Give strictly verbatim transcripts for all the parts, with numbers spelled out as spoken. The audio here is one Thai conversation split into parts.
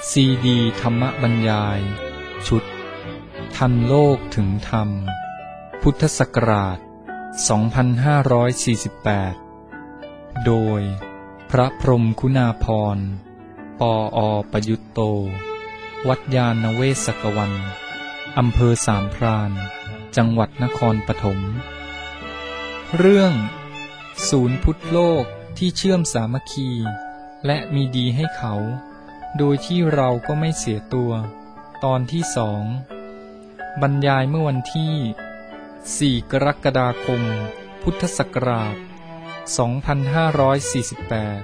ซีดีธรรมบรรยายชุดทันโลกถึงธรรมพุทธศักราชสองพันห้าร้อยสี่สิบแปดโดยพระพรหมคุณาภรณ์ปออประยุตโตวัดยาณเวศกวันอำเภอสามพรานจังหวัดนครปฐมเรื่องศูนย์พุทธโลกที่เชื่อมสามัคคีและมีดีให้เขาโดยที่เราก็ไม่เสียตัวตอนที่สองบรรยายเมื่อวันที่สี่กรกฎาคมพุทธศักราชสองพันห้าร้อยสี่สิบแปด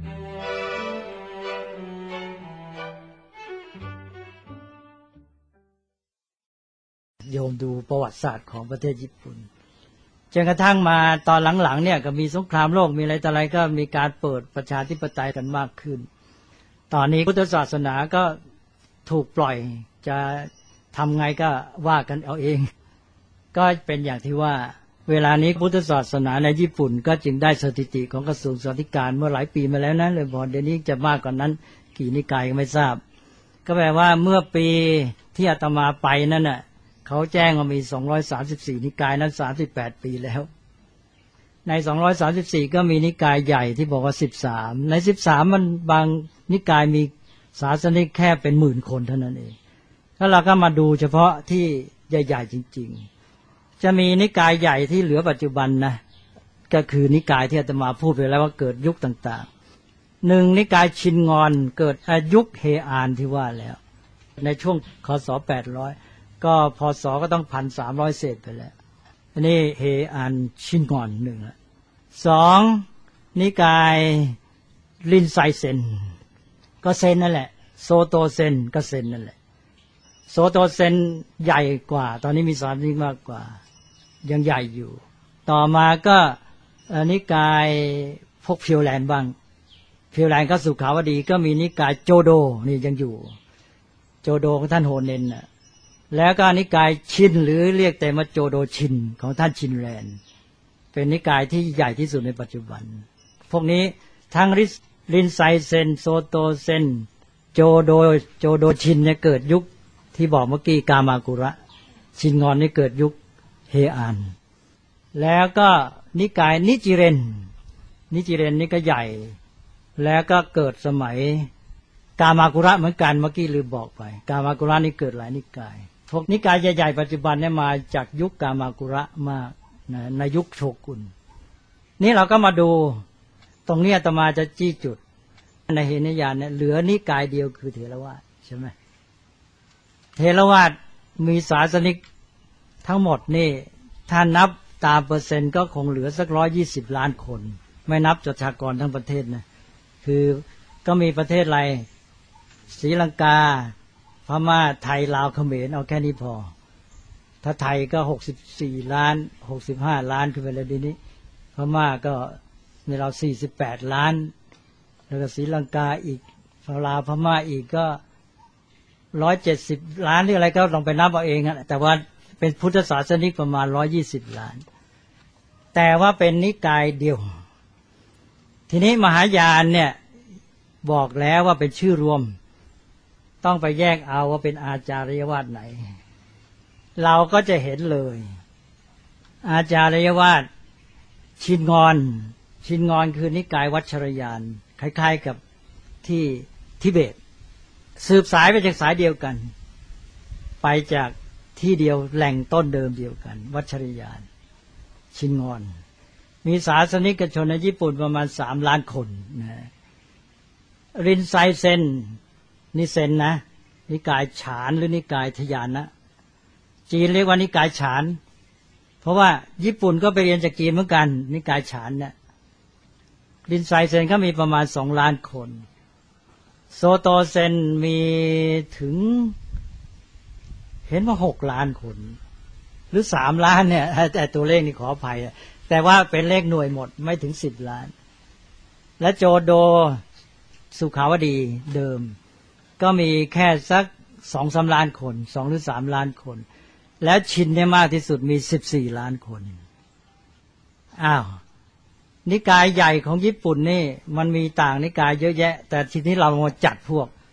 โยมดูประวัติศาสตร์ของประเทศญี่ปุ่นจนกระทั่งมาตอนหลังๆเนี่ยก็มีสงครามโลกมีอะไรต่ออะไรก็มีการเปิดประชาธิปไตยกันมากขึ้นตอนนี้พุทธศาสนาก็ถูกปล่อยจะทำไงก็ว่ากันเอาเองก็เป็นอย่างที่ว่าเวลานี้พุทธศาสนาในญี่ปุ่นก็จึงได้สถิติของกระทรวงสาธารณสุขเมื่อหลายปีมาแล้วนะเลยบอกเดี๋ยวนี้จะมากกว่านั้นกี่นิกายก็ไม่ทราบก็แปลว่าเมื่อปีที่อาตมาไปนั่นน่ะเขาแจ้งว่ามีสองร้อยสามสิบสี่นิกายนั้นสามสิบแปดปีแล้วในสองร้อยสามสิบสี่ก็มีนิกายใหญ่ที่บอกว่าสิบสามในสิบสามมันบางนิกายมีศาสนิกแค่เป็นหมื่นคนเท่านั้นเองแล้วเราก็มาดูเฉพาะที่ใหญ่ๆจริงๆจะมีนิกายใหญ่ที่เหลือปัจจุบันนะก็คือนิกายที่อาตมาพูดไปแล้วว่าเกิดยุคต่างๆหนึ่งนิกายชินงอนเกิดยุคเฮอานที่ว่าแล้วในช่วงคศแปดร้อยก็พศก็ต้อง หนึ่งพันสามร้อย เศษไปแล้วอันนี้เฮอานชินงอนหนึ่งละสองนิกายรินไซเซนก็เซนนั่นแหละโซโตเซนก็เซนนั่นแหละโซโตเซนใหญ่กว่าตอนนี้มีสามนิกมากกว่ายังใหญ่อยู่ต่อมาก็นิกายพวกพิวแลนด์บ้างพิวแลนด์ก็สุขาวดีก็มีนิกายโจโดนี่ยังอยู่โจโดของท่านโฮเนนน่ะแล้วก็นิกายชินหรือเรียกแต่มาโจโดชินของท่านชินแลนด์เป็นนิกายที่ใหญ่ที่สุดในปัจจุบันพวกนี้ทั้งรินไซเซนโซโตเซนโจโดโจโดชินเนี่ยเกิดยุคที่บอกเมื่อกี้กามากุระชินงอนนี่เกิดยุคเฮอานแล้วก็นิกายนิจิเรนนิจิเรนนี่ก็ใหญ่แล้วก็เกิดสมัยกามากุระเหมือนกันเมื่อกี้ลืมบอกไปกามากุระนี่เกิดหลายนิกายพวกนิกายใหญ่ๆปัจจุบันเนี่ยมาจากยุคกามากุระมากนะในยุคโชกุนนี่เราก็มาดูตรงนี้อาตมาจะจี้จุดในเฮนยานเนี่ยเหลือนิกายเดียวคือเถรวาทใช่ไหมเถรวาทมีศาสนิกทั้งหมดนี่ถ้านับตามเปอร์เซ็นต์ก็คงเหลือสักร้อยยี่สิบล้านคนไม่นับประชากรทั้งประเทศนะคือก็มีประเทศอะไรศรีลังกาพม่าไทยลาวเขมรเอาแค่นี้พอถ้าไทยก็หกสิบสี่ล้านหกสิบห้าล้านขึ้นไปแล้วทีนี้พม่าก็ในเราสี่สิบแปดล้านแล้วก็ศรีลังกาอีกลาวพม่าอีกก็หนึ่งร้อยเจ็ดสิบล้านหรืออะไรก็ลองไปนับเอาเองนะแต่ว่าเป็นพุทธศาสนิกประมาณหนึ่งร้อยยี่สิบล้านแต่ว่าเป็นนิกายเดียวทีนี้มหายานเนี่ยบอกแล้วว่าเป็นชื่อรวมต้องไปแยกเอาว่าเป็นอาจาริยวาทไหนเราก็จะเห็นเลยอาจาริยวาทชินงอนชินงอนคือนิกายวัชรยานคล้ายๆกับที่ทิเบตสืบสายไปจากสายเดียวกันไปจากที่เดียวแหล่งต้นเดิมเดียวกันวัชรยานชินงอนมีศาสนิกชนในญี่ปุ่นประมาณสามล้านคนนะรินไซเซนนี่เซนนะนิกายฉานหรือนิกายทยานนะจีนเรียกว่านิกายฉานเพราะว่าญี่ปุ่นก็ไปเรียนจากจีนเหมือนกันนิกายฉานเนี่ยรินไซเซนก็มีประมาณสองล้านคนโซโตเซนมีถึงเห็นว่าหกล้านคนหรือสามล้านเนี่ยแต่ตัวเลขนี่ขออภัยแต่ว่าเป็นเลขหน่วยหมดไม่ถึงสิบล้านและโจโดสุขาวดีเดิมก็มีแค่สักสองสามล้านคนสองหรือสามล้านคนแล้วชินเนี่ยมากที่สุดมีสิบสี่ล้านคนอ้าวนิกายใหญ่ของญี่ปุ่นนี่มันมีต่างนิกายเยอะแยะแต่ทีนี้เรามาจัดพวก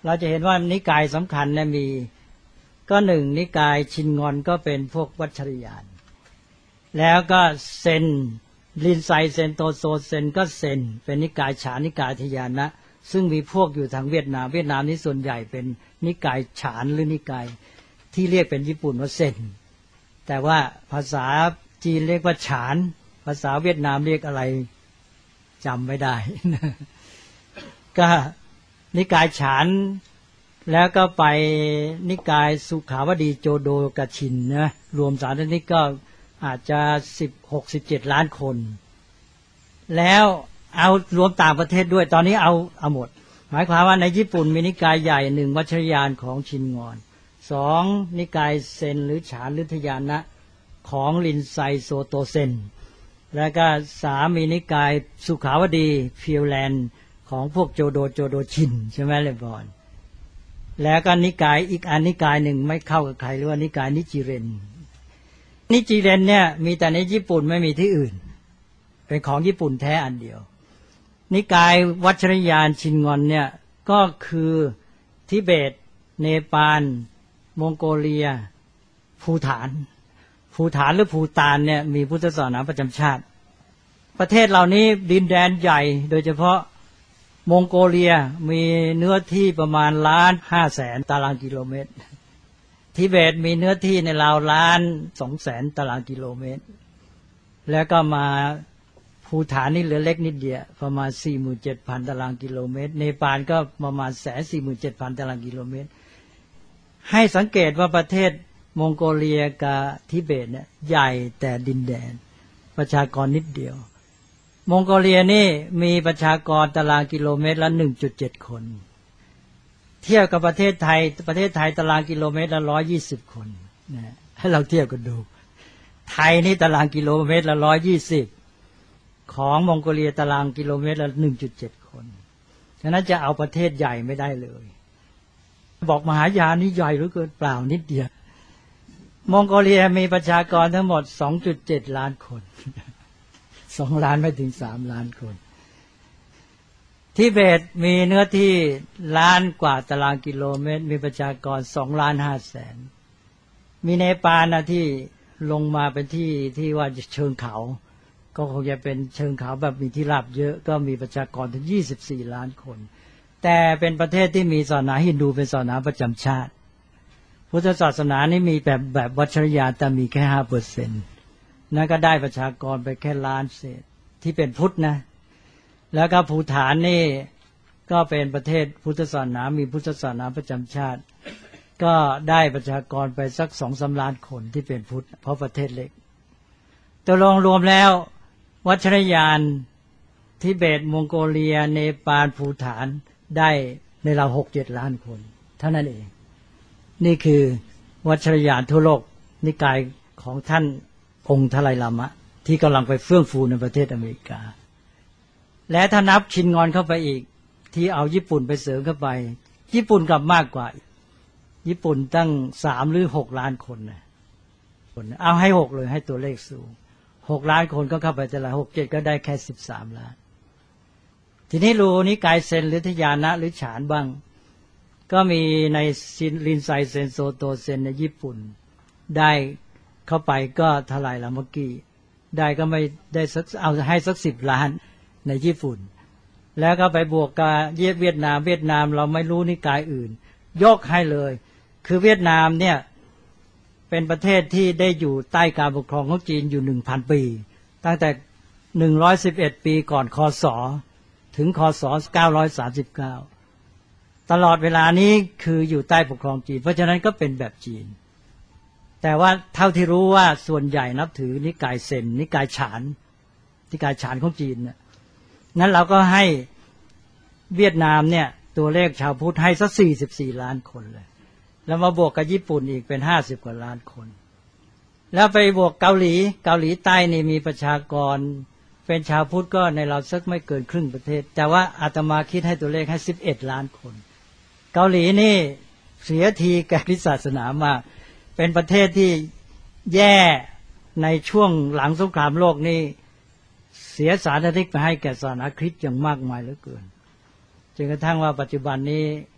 เราจะเห็นว่านิกายสำคัญเนี่ยมีก็หนึ่งนิกายชินงอนก็เป็นพวกวัชรยานแล้วก็เซนลินไซเซนโตโซเซนก็เซนเป็นนิกายฉานนิกายทยานะซึ่งมีพวกอยู่ทางเวียดนามเวียดนามนี้ส่วนใหญ่เป็นนิกายฉานหรือนิกายที่เรียกเป็นญี่ปุ่นว่าเซนแต่ว่าภาษาจีนเรียกว่าฉานภาษาเวียดนามเรียกอะไรจำไม่ได้ ก็นิกายฉานแล้วก็ไปนิกายสุขาวดีโจโดกชินนะรวมสามนิกก็อาจจะสิบหกสิบเจ็ดล้านคนแล้วเอารวมต่างประเทศด้วยตอนนี้เอาเอาหมดหมายความว่าในญี่ปุ่นมีนิกายใหญ่หนึ่งวัชรยานของชินงอนสองนิกายเซนหรือฉานหรือทยานะของลินไซโซโตเซนแล้วก็สามมีนิกายสุขาวดีฟิลแลนด์ของพวกโจโดโจโดชินใช่ไหมเลยบอนแล้วก็นิกายอีกอันนิกายหนึ่งไม่เข้ากับใครเรียกว่านิกายนิจิเรนนิจิเรนเนี่ยมีแต่ในญี่ปุ่นไม่มีที่อื่นเป็นของญี่ปุ่นแท้อันเดียวนิกายวัชรยานชินงอนเนี่ยก็คือทิเบตเนปาลมองโกเลียภูฏานภูฏานหรือภูฏานเนี่ยมีพุทธศาสนาประจำชาติประเทศเหล่านี้ดินแดนใหญ่โดยเฉพาะมองโกเลียมีเนื้อที่ประมาณล้านห้าแสนตารางกิโลเมตรทิเบตมีเนื้อที่ในราวล้านสองแสนตารางกิโลเมตรแล้วก็มาภูฏานนี่เหลือเล็กนิดเดียวประมาณ สี่หมื่นเจ็ดพัน ตารางกิโลเมตรเนปาลก็ประมาณ หนึ่งแสนสี่หมื่นเจ็ดพัน ตารางกิโลเมตรให้สังเกตว่าประเทศมองโกเลียกับทิเบตเนี่ยใหญ่แต่ดินแดนประชากรนิดเดียวมองโกเลียนี่มีประชากรตารางกิโลเมตรละ หนึ่งจุดเจ็ด คนเทียบกับประเทศไทยประเทศไทยตารางกิโลเมตรละหนึ่งร้อยยี่สิบคนนะให้เราเทียบกันดูไทยนี่ตารางกิโลเมตรละหนึ่งร้อยยี่สิบของมองโกเลียตารางกิโลเมตรละ หนึ่งจุดเจ็ด คนฉะนั้นจะเอาประเทศใหญ่ไม่ได้เลยบอกมหายานนี่ใหญ่หรือเกินเปล่านิดเดียวมองโกเลียมีประชากรทั้งหมด สองจุดเจ็ด ล้านคนสองล้านไม่ถึงสามล้านคนทิเบตมีเนื้อที่ล้านกว่าตารางกิโลเมตรมีประชากรสองล้านห้าแสนมีเนปาลนะที่ลงมาเป็นที่ที่ว่าเชิงเขาก็คงจะเป็นเชิงเขาแบบมีที่ราบเยอะก็มีประชากรถึงยี่สิบสี่ล้านคนแต่เป็นประเทศที่มีศาสนาฮินดูเป็นศาสนาประจำชาติพุทธศาสนานี่มีแบบแบบวัชรยานแต่มีแค่ ห้าเปอร์เซ็นต์ นั่นก็ได้ประชากรไปแค่ล้านเศษที่เป็นพุทธนะแล้วก็ภูฏานนี่ก็เป็นประเทศพุทธศาสนามีพุทธศาสนาประจำชาติก็ได้ประชากรไปสัก สองถึงสาม ล้านคนที่เป็นพุทธเพราะประเทศเล็กตัวรวมรวมแล้ววัชรยานทิเบตมองโกเลียเนปาลภูฏานได้ในราว หกถึงเจ็ด ล้านคนเท่านั้นเองนี่คือวัชรยานทั่วโลกนิกายของท่านองค์ทไลลามะที่กำลังไปเฟื่องฟูในประเทศอเมริกาและถ้านับชินงอนเข้าไปอีกที่เอาญี่ปุ่นไปเสริมเข้าไปญี่ปุ่นกลับมากกว่าญี่ปุ่นตั้งสามหรือหกล้านคนนะเอาให้หกเลยให้ตัวเลขสูงหกล้านคนก็เข้าไปแต่ละหกเจ็ดก็ได้แค่สิบสามล้านทีนี้รู้นิกายเซนหรือทยานะหรือฉานบ้างก็มีในลินไซเซนโซโตเซนในญี่ปุ่นได้เข้าไปก็เท่าไหร่ละเมื่อกี้ได้ก็ไม่ได้สักเอาให้สักสิบล้านในญี่ปุ่นแล้วก็ไปบวกกับเวียดนามเวียดนามเราไม่รู้นิกายอื่นยกให้เลยคือเวียดนามเนี่ยเป็นประเทศที่ได้อยู่ใต้การปกครองของจีนอยู่ หนึ่งพัน ปีตั้งแต่หนึ่งร้อยสิบเอ็ดปีก่อนคศถึงคศเก้าร้อยสามสิบเก้าตลอดเวลานี้คืออยู่ใต้ปกครองจีนเพราะฉะนั้นก็เป็นแบบจีนแต่ว่าเท่าที่รู้ว่าส่วนใหญ่นับถือนิกายเซนนิกายฉานนิกายฉานของจีนเนี่ยนั้นเราก็ให้เวียดนามเนี่ยตัวเลขชาวพุทธให้สักสี่สิบสี่ล้านคนเลยแล้วมาบวกกับญี่ปุ่นอีกเป็นห้าสิบกว่าล้านคนแล้วไปบวกเกาหลีเกาหลีใต้นี่มีประชากรเป็นชาวพุทธก็ในเราสักไม่เกินครึ่งประเทศแต่ว่าอาตมาคิดให้ตัวเลขให้สิบเอ็ดล้านคนเกาหลีนี่เสียทีแก่ศาสนามากเป็นประเทศที่แย่ในช่วงหลังสงครามโลกนี่เสียสารทิศไปให้แก่ศาสนาคริสต์อย่างมากมายเหลือเกินจนกระทั่งว่าปัจจุบันนี้พ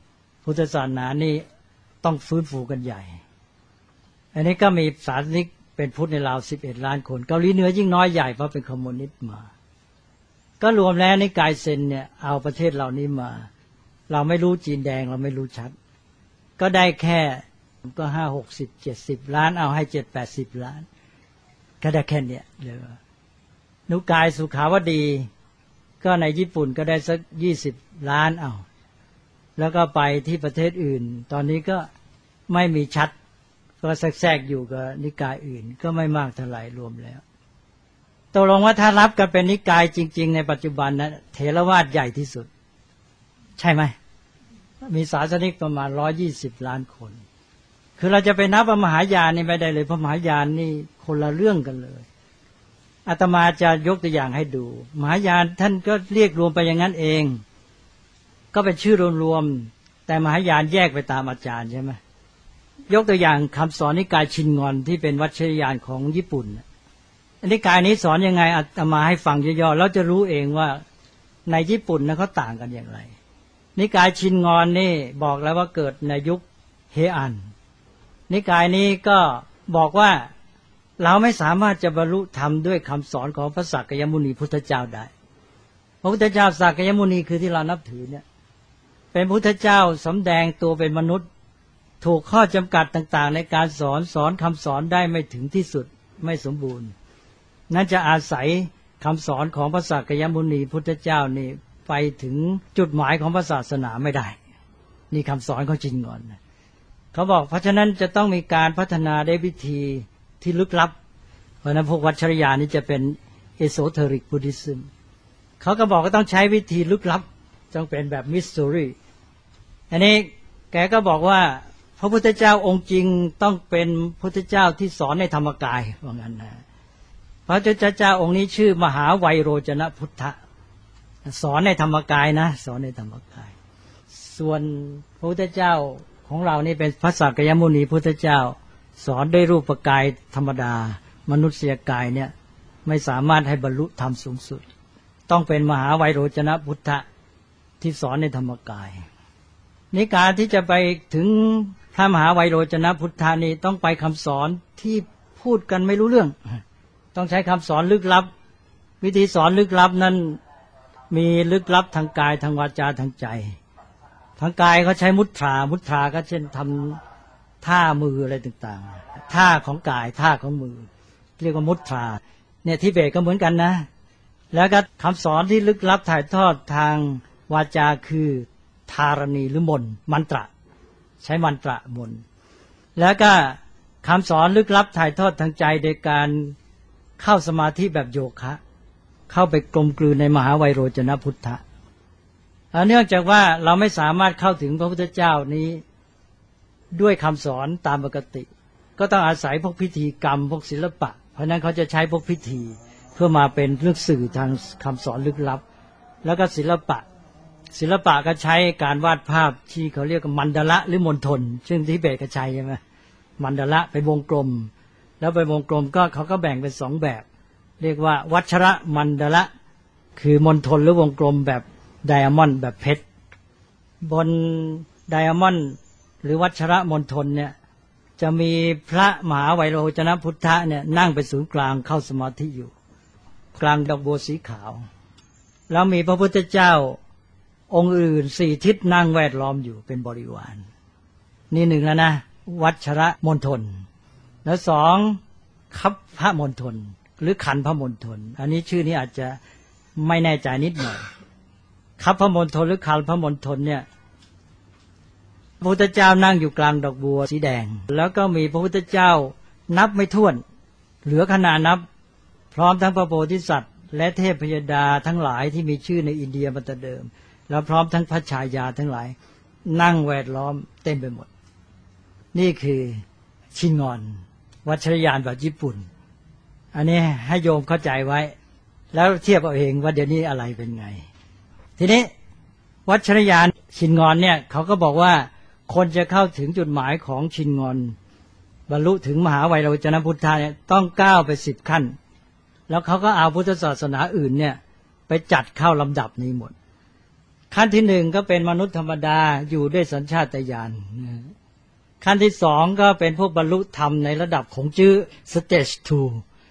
พุทธศาสนานี่ต้องฟื้นฟูกันใหญ่อันนี้ก็มีศาสนิกเป็นพุทธในราวสิบเอ็ดล้านคนเกาหลีเหนือยิ่งน้อยใหญ่เพราะเป็นคอมมิวนิสต์มาก็รวมแล้วนิกายเซนเนี่ยเอาประเทศเหล่านี้มาเราไม่รู้จีนแดงเราไม่รู้ชัดก็ได้แค่ก็ห้าหกสิบเจ็ดสิบล้านเอาให้เจ็ดแปดสิบล้านก็ได้แค่เนี้ยเลยนุกายสุขาวดีก็ในญี่ปุ่นก็ได้สักยี่สิบล้านเอาแล้วก็ไปที่ประเทศอื่นตอนนี้ก็ไม่มีชัดก็แทรกๆอยู่กับนิกายอื่นก็ไม่มากเท่าไหร่รวมแล้วตกลงว่าถ้ารับกันเป็นนิกายจริงๆในปัจจุบันนะเถรวาทใหญ่ที่สุดใช่ไหมมีศาสนิกประมาณร้อยยี่สิบล้านคนคือเราจะไปนับว่ามหายานนี่ไม่ได้เลยเพราะมหายานนี่คนละเรื่องกันเลยอาตมาจะยกตัวอย่างให้ดูมหายานท่านก็เรียกรวมไปอย่างนั้นเองก็เป็นชื่อรวมๆแต่มหายานแยกไปตามอาจารย์ใช่ไหมยกตัวอย่างคำสอนนิกายชินงอนที่เป็นวัชรยานของญี่ปุ่นนิกายนี้สอนยังไงอาตมาให้ฟังย่อๆแล้วจะรู้เองว่าในญี่ปุ่นนะเขาต่างกันอย่างไรนิกายชินงอนนี่บอกแล้วว่าเกิดในยุคเฮอันนิกายนี้ก็บอกว่าเราไม่สามารถจะบรรลุธรรมด้วยคำสอนของพระสักกยมุนีพุทธเจ้าได้พระพุทธเจ้าสักกยมุนีคือที่เรานับถือเนี่ยเป็นพุทธเจ้าสำแดงตัวเป็นมนุษย์ถูกข้อจำกัดต่างๆในการสอนสอนคำสอนได้ไม่ถึงที่สุดไม่สมบูรณ์นั้นจะอาศัยคำสอนของพระสักกยมุนีพุทธเจ้านี่ไปถึงจุดหมายของพระศาสนาไม่ได้นี่คำสอนเขาจริงก่อนเขาบอกเพราะฉะนั้นจะต้องมีการพัฒนาได้วิธีที่ลึกลับเพราะนั้นพวกวัชรยานนี่จะเป็นเอโซเทริกพุทธิซึมเขาก็บอกก็ต้องใช้วิธีลึกลับต้องเป็นแบบมิสซูรีอันนี้แกก็บอกว่าพระพุทธเจ้าองค์จริงต้องเป็นพุทธเจ้าที่สอนในธรรมกายว่างั้นนะพระพุทธเจ้าองค์นี้ชื่อมหาไวโรจนพุทธะสอนในธรรมกายนะสอนในธรรมกายส่วนพระพุทธเจ้าของเรานี่เป็นพระสักกยมุนีพุทธเจ้าสอนด้วยรูปกายธรรมดามนุษยกายเนี่ยไม่สามารถให้บรรลุธรรมสูงสุดต้องเป็นมหาไวโรจนพุทธะที่สอนในธรรมกายนิกายที่จะไปถึงพระมหาไวโรจนพุทธานี่ต้องไปคำสอนที่พูดกันไม่รู้เรื่องต้องใช้คำสอนลึกลับวิธีสอนลึกลับนั้นมีลึกลับทางกายทางวาจาทางใจทางกายเขาใช้มุตรามุตราก็เช่นทำท่ามืออะไรต่างๆท่าของกายท่าของมือเรียกว่ามุตราเนี่ยทิเบตก็เหมือนกันนะแล้วก็คำสอนที่ลึกลับถ่ายทอดทางวาจาคือธารณีหรือมนต์มันตระใช้มันตระมนต์แล้วก็คำสอนลึกลับถ่ายทอดทางใจโดยการเข้าสมาธิแบบโยคะเข้าไปกลมกลืนในมหาไวโรจนพุทธะเนื่องจากว่าเราไม่สามารถเข้าถึงพระพุทธเจ้านี้ด้วยคำสอนตามปกติก็ต้องอาศัยพวกพิธีกรรมพวกศิลปะเพราะนั้นเขาจะใช้พวกพิธีเพื่อมาเป็นเรื่องสื่อทางคำสอนลึกลับแล้วก็ศิลปะศิลปะก็ใช้การวาดภาพที่เขาเรียกว่ามันดละหรือมณฑลซึ่งทิเบตก็ใช้ใช่ไหมมันดละเป็นวงกลมแล้วเป็นวงกลมก็เขาก็แบ่งเป็นสองแบบเรียกว่าวัชระมันดละคือมณฑลหรือวงกลมแบบไดอะมอนด์แบบเพชรบนไดอะมอนด์หรือวัชระมณฑลเนี่ยจะมีพระมหาไวโรจนพุทธะเนี่ยนั่งเป็นศูนย์กลางเข้าสมาธิอยู่กลางดอกบัวสีขาวแล้วมีพระพุทธเจ้าองค์อื่นสี่ทิศนั่งแวดล้อมอยู่เป็นบริวารนี่หนึ่งแล้วนะวัชระมณฑลแล้วสองคัพพระมณฑลหรือขันพระมณฑลอันนี้ชื่อนี้อาจจะไม่แน่ใจนิดหน่อยคัพพระมณฑลหรือขันพระมณฑลเนี่ยพระพุทธเจ้านั่งอยู่กลางดอกบัวสีแดงแล้วก็มีพระพุทธเจ้านับไม่ถ้วนเหลือขนาดนับพร้อมทั้งพระโพธิสัตว์และเทพพยดาทั้งหลายที่มีชื่อในอินเดียมาแต่เดิมแล้วพร้อมทั้งพระชายาทั้งหลายนั่งแวดล้อมเต็มไปหมดนี่คือชินงอนวัชรยานแบบญี่ปุ่นอันนี้ให้โยมเข้าใจไว้แล้วเทียบเอาเองว่าเดี๋ยวนี้อะไรเป็นไงทีนี้วัชรยานชินงอนเนี่ยเขาก็บอกว่าคนจะเข้าถึงจุดหมายของชินงอนบรรลุถึงมหาไวโรจนพุทธะเนี่ยต้องก้าวไปสิบขั้นแล้วเขาก็เอาพุทธศาสนาอื่นเนี่ยไปจัดเข้าลำดับนี้หมดขั้นที่หนึ่งก็เป็นมนุษย์ธรรมดาอยู่ด้วยสัญชาตญาณขั้นที่สองก็เป็นพวกบรรลุธรรมในระดับของจื้อ stage two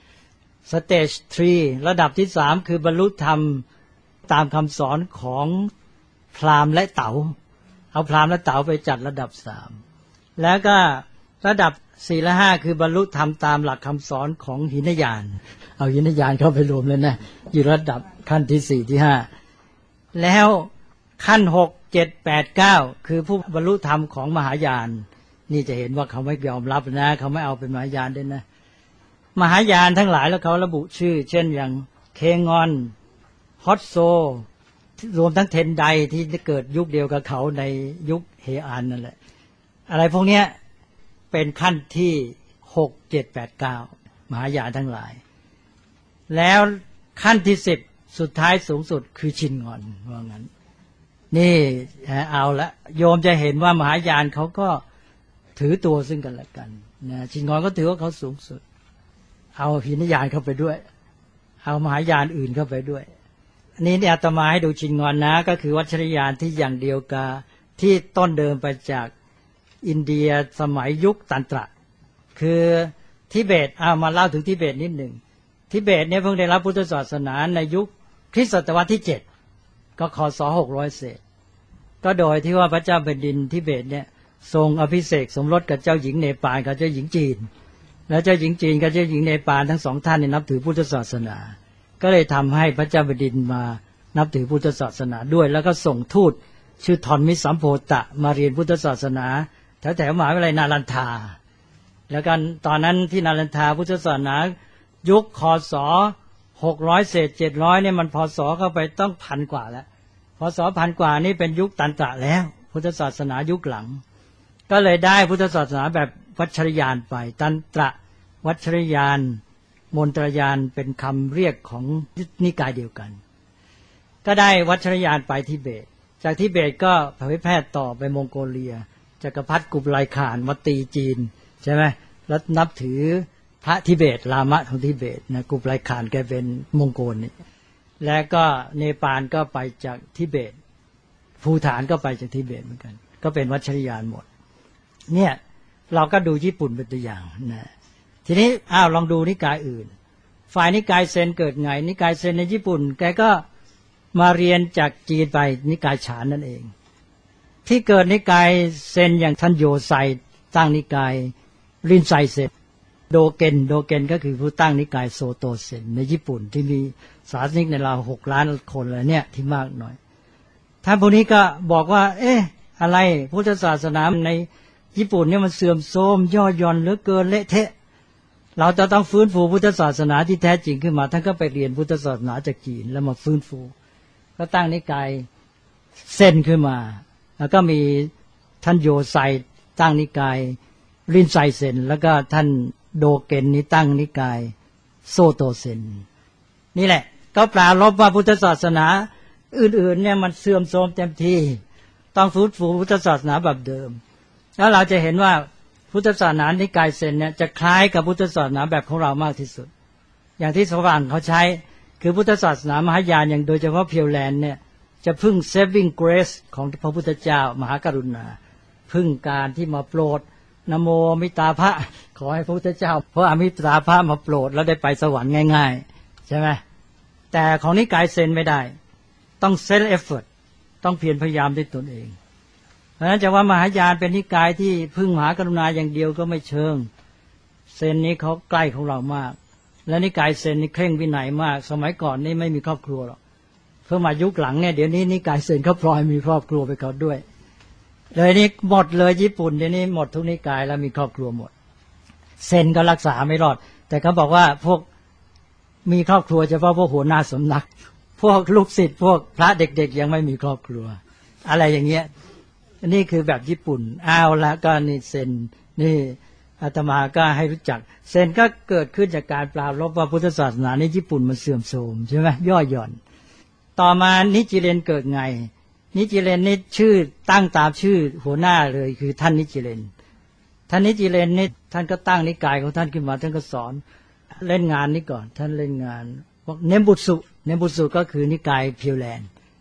stage three ระดับที่สามคือบรรลุธรรมตามคำสอนของพราหมณ์และเต๋าเอาพราหมณ์และเต๋าไปจัดระดับสามแล้วก็ระดับสี่และห้าคือบรรลุธรรมตามหลักคำสอนของหินยานเอาหินยานเข้าไปรวมเลยนะอยู่ระดับขั้นที่สี่ที่ห้าแล้วขั้นหกเจ็ดแปดเก้าคือผู้บรรลุธรรมของมหายานนี่จะเห็นว่าเขาไม่ยอมรับนะเขาไม่เอาเป็นมหายานด้วยนะมหายานทั้งหลายแล้วเขาระบุชื่อเช่นอย่างเคงอนฮอตโซรวมทั้งเทนไดที่เกิดยุคเดียวกับเขาในยุคเฮอันนั่นแหละอะไรพวกเนี้ยเป็นขั้นที่หกเจ็ดแปดเก้ามหายานทั้งหลายแล้วขั้นที่สิบสุดท้ายสูงสุดคือชินงอนว่างั้นนี่เอาละโยมจะเห็นว่ามหายานเขาก็ถือตัวซึ่งกันและกันนะชินงอนก็ถือว่าเขาสูงสุดเอาหินยานเข้าไปด้วยเอามหายานอื่นเข้าไปด้วยอันนี้เนี่ยอาตมาให้ดูชินงอนนะก็คือวัชรยานที่อย่างเดียวกับที่ต้นเดิมไปจากอินเดียสมัยยุคตันตระคือทิเบตเอามาเล่าถึงทิเบตนิดหนึ่งทิเบตเนี่ยเพิ่งได้รับพุทธศาสนาในยุคคริสตศตวรรษที่เจ็ดก็คศหกร้อยเศษก็โดยที่ว่าพระเจ้าแผ่นดินทิเบตเนี่ยทรงอภิเษกสมรสกับเจ้าหญิงเนปาลกับเจ้าหญิงจีนแล้วเจ้าหญิงจีนกับเจ้าหญิงเนปาลทั้งสองท่านเนี่ยนับถือพุทธศาสนาก็เลยทำให้พระเจ้าแผ่นดินมานับถือพุทธศาสนาด้วยแล้วก็ส่งทูตชื่อทอนมิสัมโพตะมาเรียนพุทธศาสนาแถวๆมหาวิทยาลัยนาลันทาแล้วกันตอนนั้นที่นาลันทาพุทธศาสนายุคคศหกร้อยเศษเจ็ดร้อยเนี่ยมันพศเข้าไปต้องพันกว่าแล้วพศพันกว่านี่เป็นยุคตันตระแล้วพุทธศาสนายุคหลังก็เลยได้พุทธศาสนาแบบวัชรยานไปตันตระวัชรยานมนตรยานเป็นคำเรียกของนิกายเดียวกันก็ได้วัชรยานไปทิเบตจากทิเบตก็เผยแพร่ต่อไปมองโกเลียจักรพรรดิกุบไลข่านมาตีจีนใช่ไหมแล้วนับถือพระทิเบตลามะของทิเบตนะกุบไลข่านแกเป็นมองโกลนี่แล้วก็เนปาลก็ไปจากทิเบตภูฏานก็ไปจากทิเบตเหมือนกันก็เป็นวัชรยานหมดเนี่ยเราก็ดูญี่ปุ่นเป็นตัวอย่างนะทีนี้อ้าวลองดูนิกายอื่นฝ่ายนิกายเซนเกิดไงนิกายเซนในญี่ปุ่นแกก็มาเรียนจากจีนไปนิกายฉานนั่นเองที่เกิดนิกายเซนอย่างท่านโยไซตั้งนิกายรินไซเซนโดเกนโดเกนก็คือผู้ตั้งนิกายโซโตเซนในญี่ปุ่นที่มีศาสนิกในราวหกล้านคนเลยเนี่ยที่มากหน่อยท่านพวกนี้ก็บอกว่าเอ๊ะอะไรพุทธศาสนาในญี่ปุ่นเนี่ยมันเสื่อมโทรมย่อหย่อนเหลือเกินเละเทะเราจะต้องฟื้นฟูพุทธศาสนาที่แท้จริงขึ้นมาท่านก็ไปเรียนพุทธศาสนาจากจีนแล้วมาฟื้นฟูก็ตั้งนิกายเซนขึ้นมาแล้วก็มีท่านโยไซตั้งนิกายรินไซเซนแล้วก็ท่านโดเกนนี่ตั้งนิกายโซโตเซนนี่แหละก็ปรารภว่าพุทธศาสนาอื่นๆเนี่ยมันเสื่อมโทรมเต็มที่ต้องฟื้นฟูพุทธศาสนาแบบเดิมแล้วเราจะเห็นว่าพุทธศาสนานิกายเซนเนี่ยจะคล้ายกับพุทธศาสนาแบบของเรามากที่สุดอย่างที่ฝรั่งเขาใช้คือพุทธศาสนามหายานอย่างโดยเฉพาะเพียวแลนด์เนี่ยจะพึ่ง saving grace ของพระพุทธเจ้ามหากรุณาพึ่งการที่มาโปรดนะโมมิตาภะขอให้พระพุทธเจ้าเพราะอมิตาภะมาโปรดแล้วได้ไปสวรรค์ง่ายๆใช่ไหมแต่ของนิกายเซนไม่ได้ต้อง self effort ต้องเพียรพยายามด้วยตนเองเพราะฉะนั้นจะว่ามหายานเป็นนิกายที่พึ่งมหากรุณาอย่างเดียวก็ไม่เชิงเซนนี้เขาใกล้ของเรามากและนิกายเซนนี่เคร่งวินัยมากสมัยก่อนนี่ไม่มีครอบครัวหรอกเพิ่งมายุคหลังเนี่ยเดี๋ยวนี้นิกายเซนเขาพลอยมีครอบครัวไปเขาด้วยเลยนี่หมดเลยญี่ปุ่นเดี๋ยวนี้หมดทุกนิกายแล้วมีครอบครัวหมดเซนก็รักษาไม่รอดแต่เขาบอกว่าพวกมีครอบครัวเฉพาะพวกหัวหน้าสำนักพวกลูกศิษย์พวกพระเด็กๆยังไม่มีครอบครัวอะไรอย่างเงี้ยนี่คือแบบญี่ปุ่นอ้าวแล้วก็นี่เซนนี่อาตมาก็ให้รู้จักเซนก็เกิดขึ้นจากการปรารภว่าพุทธศาสนาในญี่ปุ่นมันเสื่อมโทรมใช่ไหมย่อหย่อนต่อมานิจิเรนเกิดไงนิจิเรนนี่ชื่อตั้งตามชื่อหัวหน้าเลยคือท่านนิจิเรนท่านนิจิเรนนี่ท่านก็ตั้งนิกายของท่านขึ้นมาท่านก็สอนเล่นงานนี้ก่อนท่านเล่นงานเนมบุตสุเนมบุตสุก็คือนิกายเพียวแลนด์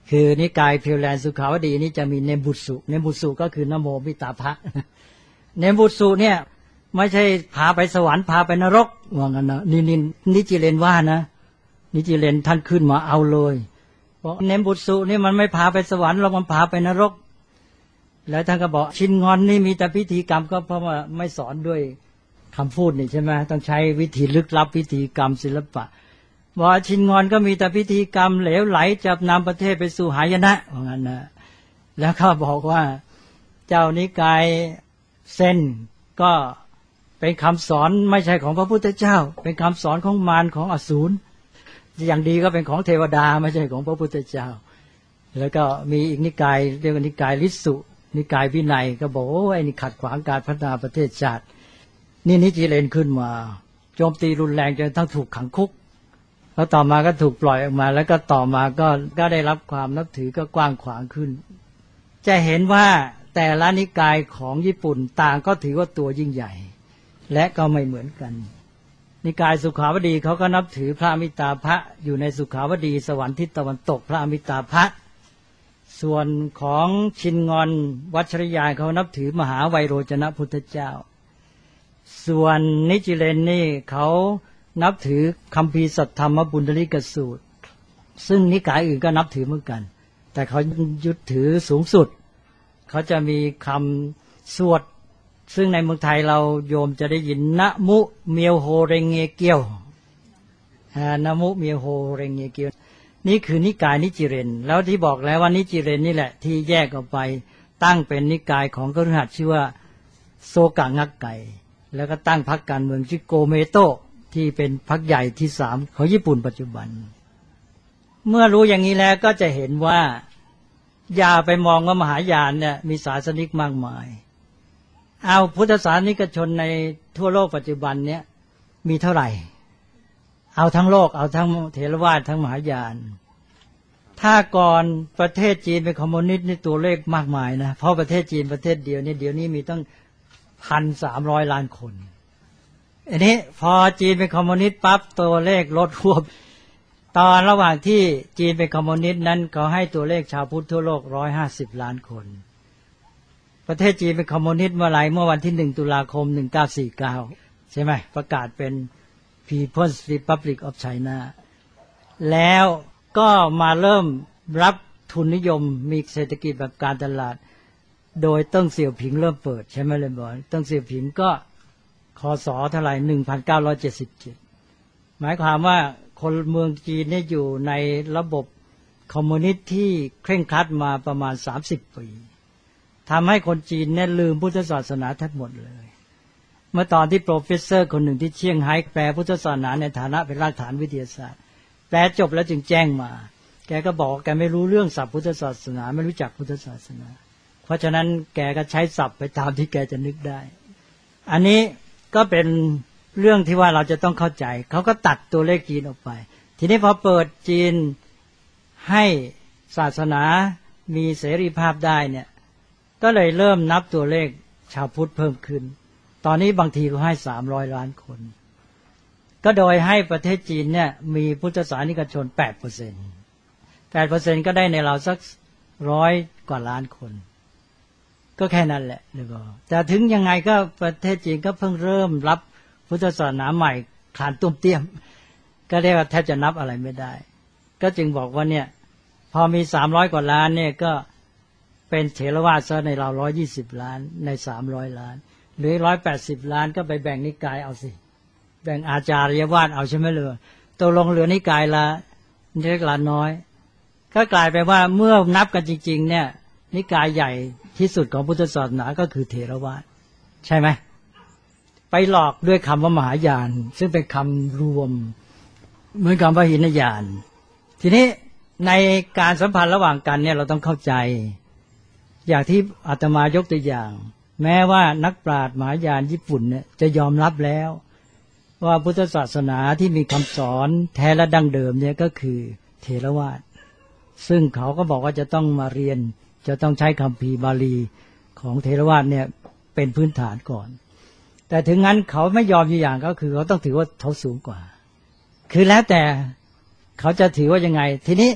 คือนิกายเพลแลนสุขาวดีนี้จะมีเนมบุตสุเนมบุตสุก็คือนะโมมิตาภะเนมบุตสุเนี่ยไม่ใช่พาไปสวรรค์พาไปนรกว่างั้นนะนี่นี่นิจิเลนว่านะนิจิเลนท่านขึ้นมาเอาเลยเพราะเนมบุตสุนี่มันไม่พาไปสวรรค์หรอกมันพาไปนรกแล้วท่านก็บอกชินงอนนี่มีแต่พิธีกรรมก็เพราะว่าไม่สอนด้วยคำพูดนี่ใช่ไหมต้องใช้วิธีลึกลับพิธีกรรมศิลปะบอกชินงอนก็มีแต่พิธีกรรมเหลวไหลจะนำประเทศไปสู่หายนะว่างั้นนะแล้วก็บอกว่าเจ้านิกายเซนก็เป็นคำสอนไม่ใช่ของพระพุทธเจ้าเป็นคำสอนของมารของอสูรอย่างดีก็เป็นของเทวดาไม่ใช่ของพระพุทธเจ้าแล้วก็มีอีกนิกายเรียกว่านิกายลิสุนิกายวินัยก็บอกโอ้ไอ้นี่ขัดขวางการพัฒนาประเทศชาตินี่นิจิเลนขึ้นมาโจมตีรุนแรงจนทั้งถูกขังคุกแล้วต่อมาก็ถูกปล่อยออกมาแล้วก็ต่อมาก็ก็ได้รับความนับถือก็กว้างขวางขึ้นจะเห็นว่าแต่ละนิกายของญี่ปุ่นต่างก็ถือว่าตัวยิ่งใหญ่และก็ไม่เหมือนกันนิกายสุขาวดีเขาก็นับถือพระอมิตาภะอยู่ในสุขาวดีสวรรค์ทิศตะวันตกพระอมิตาภะส่วนของชินงอนวัชรยานเขานับถือมหาไวโรจนะพุทธเจ้าส่วนนิจิเลนนี่เขานับถือคัมภีร์สัทธรรมบุญดลิกสูตรซึ่งนิกายอื่นก็นับถือเหมือนกันแต่เขายึดถือสูงสุดเขาจะมีคำสวดซึ่งในเมืองไทยเราโยมจะได้ยินนะมุเมียวโฮเรงเงเกียวนะมุเมียวโฮเรงเงเกียวนี่คือนิกายนิจิเรนแล้วที่บอกแล้วว่านิจิเรนนี่แหละที่แยกออกไปตั้งเป็นนิกายของคฤหัสถ์ชื่อว่าโซกะงักไก่แล้วก็ตั้งพรรคการเมืองชื่อโกเมโตะที่เป็นพรรคใหญ่ที่สามของญี่ปุ่นปัจจุบันเมื่อรู้อย่างนี้แล้วก็จะเห็นว่าอย่าไปมองว่ามหายานเนี่ยมีศาสนิกมากมายเอาพุทธศาสนิกชนในทั่วโลกปัจจุบันเนี่ยมีเท่าไหร่เอาทั้งโลกเอาทั้งเถรวาททั้งมหายานถ้าก่อนประเทศจีนเป็นคอมมิวนิสต์นี่ตัวเลขมากมายนะเพราะประเทศจีนประเทศเดียวนี่เดี๋ยวนี้มีตั้งพันสามร้อยล้านคนอันนี้พอจีนเป็นคอมมิวนิสต์ปั๊บตัวเลขลดหวบตอนระหว่างที่จีนเป็นคอมมิวนิสต์นั้นเขาให้ตัวเลขชาวพุทธทั่วโลกร้อยห้าสิบล้านคนประเทศจีนเป็นคอมมิวนิสต์เมื่อไหร่เมื่อวันที่หนึ่งตุลาคมหนึ่งเก้าสี่เก้าใช่ไหมประกาศเป็น People's Republic of China แล้วก็มาเริ่มรับทุนนิยมมีเศรษฐกิจแบบการตลาดโดยเติ้งเสี่ยวผิงเริ่มเปิดใช่ไหมเลยบอกเติ้งเสี่ยวผิงก็คศเท่าไหร่หนึ่งพันเก้าร้อยเจ็ดสิบเจ็ดหมายความว่าคนเมืองจีนเนี่ยอยู่ในระบบคอมมิวนิสต์ที่เคร่งครัดมาประมาณสามสิบปีทำให้คนจีนเนี่ยลืมพุทธศาสนาทั้งหมดเลยเมื่อตอนที่โปรเฟสเซอร์คนหนึ่งที่เชียงไฮ้แปลพุทธศาสนาในฐานะเป็นรากฐานวิทยาศาสตร์แปลจบแล้วจึงแจ้งมาแกก็บอกแกไม่รู้เรื่องศัพท์พุทธศาสนาไม่รู้จักพุทธศาสนาเพราะฉะนั้นแกก็ใช้ศัพท์ไปตามที่แกจะนึกได้อันนี้ก็เป็นเรื่องที่ว่าเราจะต้องเข้าใจเขาก็ตัดตัวเลขจีนออกไปทีนี้พอเปิดจีนให้ศาสนามีเสรีภาพได้เนี่ยก็เลยเริ่มนับตัวเลขชาวพุทธเพิ่มขึ้นตอนนี้บางทีก็ให้สามร้อยล้านคนก็โดยให้ประเทศจีนเนี่ยมีพุทธศาสนิกชน แปดเปอร์เซ็นต์ แปดเปอร์เซ็นต์ ก็ได้ในเราสักร้อยกว่าล้านคนก็แค่นั้นแหละเลยบอกแต่ถึงยังไงก็ประเทศจีนก็เพิ่งเริ่มรับพุทธศาสนาใหม่ขานตุ้มเตี้ยมก็เรียกว่าแทบจะนับอะไรไม่ได้ก็จึงบอกว่าเนี่ยพอมีสามร้อยกว่าล้านเนี่ยก็เป็นเถรวาทซะในเราหนึ่งร้อยยี่สิบล้านในสามร้อยล้านหรือหนึ่งร้อยแปดสิบล้านก็ไปแบ่งนิกายเอาสิแบ่งอาจาริยวาทเอาใช่ไหมเลยตกลงเหลือนิกายละเล็กละน้อยก็กลายไปว่าเมื่อนับกันจริงๆเนี่ยนิกายใหญ่ที่สุดของพุทธศาสนาก็คือเถรวาทใช่ไหมไปหลอกด้วยคำว่ามหายานซึ่งเป็นคำรวมเหมือนคำว่าหินยานทีนี้ในการสัมพันธ์ระหว่างกันเนี่ยเราต้องเข้าใจอย่างที่อาตมายกตัวอย่างแม้ว่านักปราชญ์มหายานญี่ปุ่นเนี่ยจะยอมรับแล้วว่าพุทธศาสนาที่มีคำสอนแท้และดั้งเดิมเนี่ยก็คือเถรวาทซึ่งเขาก็บอกว่าจะต้องมาเรียนจะต้องใช้คัมภีร์บาลีของเถรวาทเนี่ยเป็นพื้นฐานก่อนแต่ถึงงั้นเขาไม่ยอมอย่างก็คือเขาต้องถือว่าเขาสูงกว่าคือแล้วแต่เขาจะถือว่ายังไงทีนี้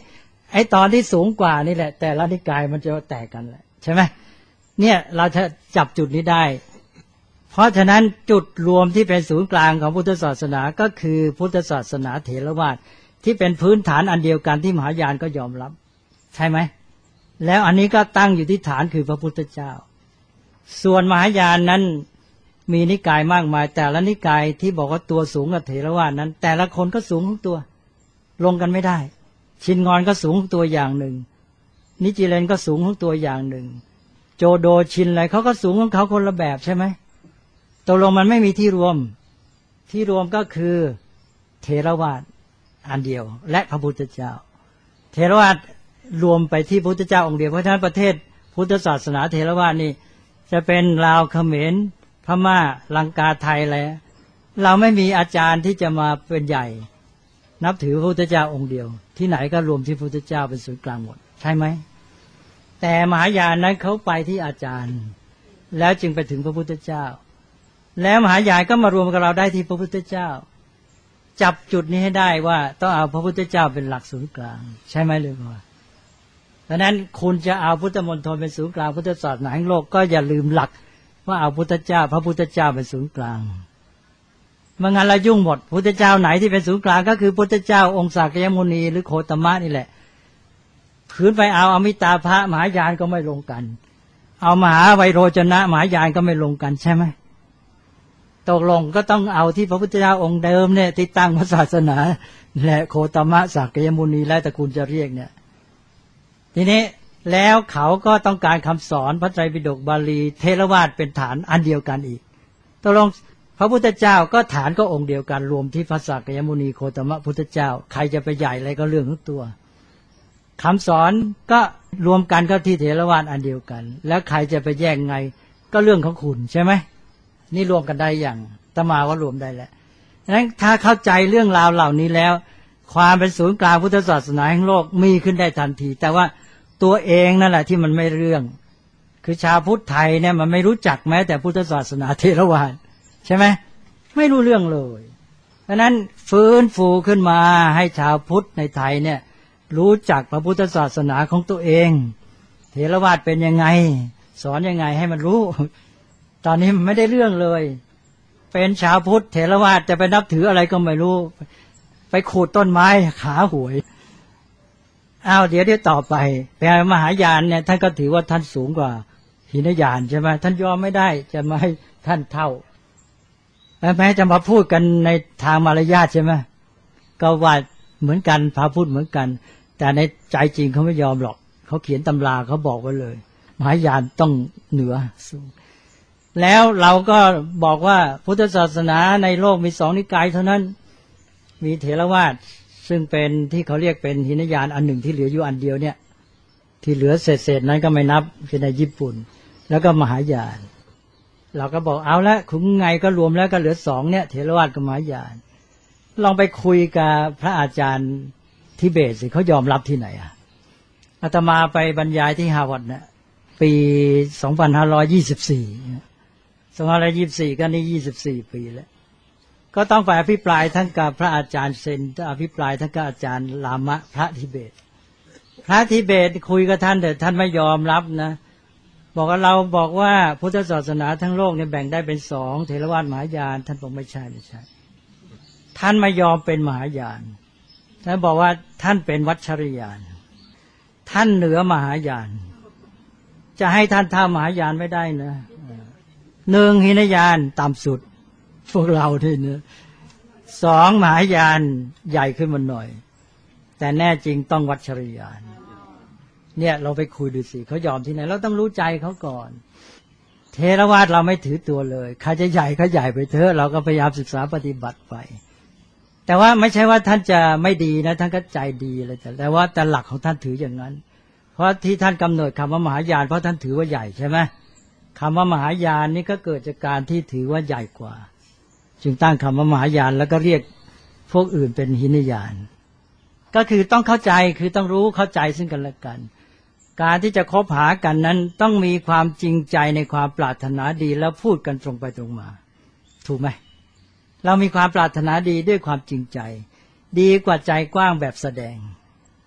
ไอ้ตอนที่สูงกว่านี่แหละแต่ละนิกายมันจะแตกกันแหละใช่ไหมเนี่ยเราจะจับจุดนี้ได้เพราะฉะนั้นจุดรวมที่เป็นศูนย์กลางของพุทธศาสนาก็คือพุทธศาสนาเถรวาทที่เป็นพื้นฐานอันเดียวกันที่มหายานก็ยอมรับใช่ไหมแล้วอันนี้ก็ตั้งอยู่ที่ฐานคือพระพุทธเจ้าส่วนมหายานนั้นมีนิกายมากมายแต่ละนิกายที่บอกว่าตัวสูงกับเถรวาทนั้นแต่ละคนก็สูงของตัวลงกันไม่ได้ชินงอนก็สูงของตัวอย่างหนึ่งนิจิเลนก็สูงของตัวอย่างหนึ่งโจโดชินอะไรเขาก็สูงของเขาคนละแบบใช่ไหมตกลงมันไม่มีที่รวมที่รวมก็คือเถรวาทอันเดียวและพระพุทธเจ้าเถรวาทรวมไปที่พระพุทธเจ้าองค์เดียวเพราะฉะนั้นประเทศพุทธศาสนาเถรวาทนี่จะเป็นลาวเขมรพม่าลังกาไทยอะไรเราไม่มีอาจารย์ที่จะมาเป็นใหญ่นับถือพระพุทธเจ้าองค์เดียวที่ไหนก็รวมที่พระพุทธเจ้าเป็นศูนย์กลางหมดใช่ไหมแต่มหายานนั้นเขาไปที่อาจารย์แล้วจึงไปถึงพระพุทธเจ้าแล้วมหายานก็มารวมกับเราได้ที่พระพุทธเจ้าจับจุดนี้ให้ได้ว่าต้องเอาพระพุทธเจ้าเป็นหลักศูนย์กลางใช่ไหมเลยพ่อดังนั้นคุณจะเอาพุทธมณฑลเป็นศูนย์กลางพุทธศาสนาแห่งโลกก็อย่าลืมหลักว่าเอาพุทธเจ้าพระพุทธเจ้าเป็นศูนย์กลางเมื่องั้นเรายุ่งหมดพุทธเจ้าไหนที่เป็นศูนย์กลางก็คือพุทธเจ้าองค์สากยมุนีหรือโคตมะนี่แหละขืนไปเอาอมิตาภะมหายานก็ไม่ลงกันเอามหาไวโรจนะมหายานก็ไม่ลงกันใช่ไหมตกลงก็ต้องเอาที่พระพุทธเจ้าองค์เดิมเนี่ยที่ตั้งพระศาสนาและโคตมะสากยมุนีและตระกูลจะเรียกเนี่ยทีนี้แล้วเขาก็ต้องการคำสอนพระไตรปิฎกบาลีเทรวาทเป็นฐานอันเดียวกันอีกตกลงพระพุทธเจ้าก็ฐานก็องค์เดียวกันรวมที่พระสากยมุนีโคตมะพุทธเจ้าใครจะไปใหญ่อะไรก็เรื่องของตัวคำสอนก็รวมกันก็ที่เถรวาทอันเดียวกันแล้วใครจะไปแยกไงก็เรื่องของคุณใช่ไหมนี่รวมกันได้อย่างตมาว่ารวมได้แล้วดังนั้นถ้าเข้าใจเรื่องราวเหล่านี้แล้วความเป็นศูนย์กลางพุทธศาสนาแห่งโลกมีขึ้นได้ทันทีแต่ว่าตัวเองนั่นแหละที่มันไม่เรื่องคือชาวพุทธไทยเนี่ยมันไม่รู้จักแม้แต่พุทธศาสนาเถรวาทใช่ไหมไม่รู้เรื่องเลยดังนั้นฟื้นฟูขึ้นมาให้ชาวพุทธในไทยเนี่ยรู้จักพระพุทธศาสนาของตัวเองเถรวาทเป็นยังไงสอนยังไงให้มันรู้ตอนนี้มันไม่ได้เรื่องเลยเป็นชาวพุทธเถรวาทจะไปนับถืออะไรก็ไม่รู้ไปขูดต้นไม้ขาหวยอ้าวเดี๋ยวเดี๋ยวต่อไปแต่มหายานเนี่ยท่านก็ถือว่าท่านสูงกว่าหินยานใช่ไหมท่านยอมไม่ได้จะมาให้ท่านเท่าแม้จะมาพูดกันในทางมารยาทใช่ไหมก็ว่าเหมือนกันพาพูดเหมือนกันแต่ในใจจริงเขาไม่ยอมหรอกเขาเขียนตำราเขาบอกไว้เลยมหายานต้องเหนือสูงแล้วเราก็บอกว่าพุทธศาสนาในโลกมีสองนิกายเท่านั้นมีเถรวาทซึ่งเป็นที่เขาเรียกเป็นหินยานอันหนึ่งที่เหลืออยู่อันเดียวเนี่ยที่เหลือเศษๆนั้นก็ไม่นับคือในญี่ปุ่นแล้วก็มหายานเราก็บอกเอาละคุณไงก็รวมแล้วก็เหลือสองเนี่ยเถรวาทกับมหายานลองไปคุยกับพระอาจารย์ทิเบตสิเขายอมรับที่ไหนอ่ะอาตมาไปบรรยายที่ฮาร์วาร์ดเนี่ยปีสองพันห้าร้อยยี่สิบสี่สองพันห้าร้อยยี่สิบสี่ก็นี่ยี่สิบสี่ปีแล้วก็ต้องไปอภิปรายทั้งกับพระอาจารย์เซนอภิปรายทั้งกับอาจารย์ลามะพระทิเบตพระทิเบตคุยกับท่านแต่ท่านไม่ยอมรับนะบอกว่าเราบอกว่าพุทธศาสนาทั้งโลกเนี่ยแบ่งได้เป็นสองเถรวาทมหายานท่านบอกไม่ใช่ไม่ใช่ท่านไม่ยอมเป็นมหายานท่านบอกว่าท่านเป็นวัชรยานท่านเหนือมหายานจะให้ท่านท่ามหายานไม่ได้นะหนึ่งหินยานต่ำสุดพวกเราที่เนี่ยสองมหายานใหญ่ขึ้นมาหน่อยแต่แน่จริงต้องวัชรยานเนี่ยเราไปคุยดูสิเขายอมที่ไหนเราต้องรู้ใจเขาก่อนเทรวาทเราไม่ถือตัวเลยใครจะใหญ่ก็ใหญ่ไปเถอะเราก็พยายามศึกษาปฏิบัติไปแต่ว่าไม่ใช่ว่าท่านจะไม่ดีนะท่านก็ใจดีเลยแต่ว่าแต่หลักของท่านถืออย่างนั้นเพราะที่ท่านกำหนดคำว่ามหายานเพราะท่านถือว่าใหญ่ใช่ไหมคำว่ามหายานนี่ก็เกิดจากการที่ถือว่าใหญ่กว่าจึงตั้งคำว่ามหายานแล้วก็เรียกพวกอื่นเป็นหินยานก็คือต้องเข้าใจคือต้องรู้เข้าใจซึ่งกันและกันการที่จะคบหากันนั้นต้องมีความจริงใจในความปรารถนาดีแล้วพูดกันตรงไปตรงมาถูกไหมเรามีความปรารถนาดีด้วยความจริงใจดีกว่าใจกว้างแบบแสดง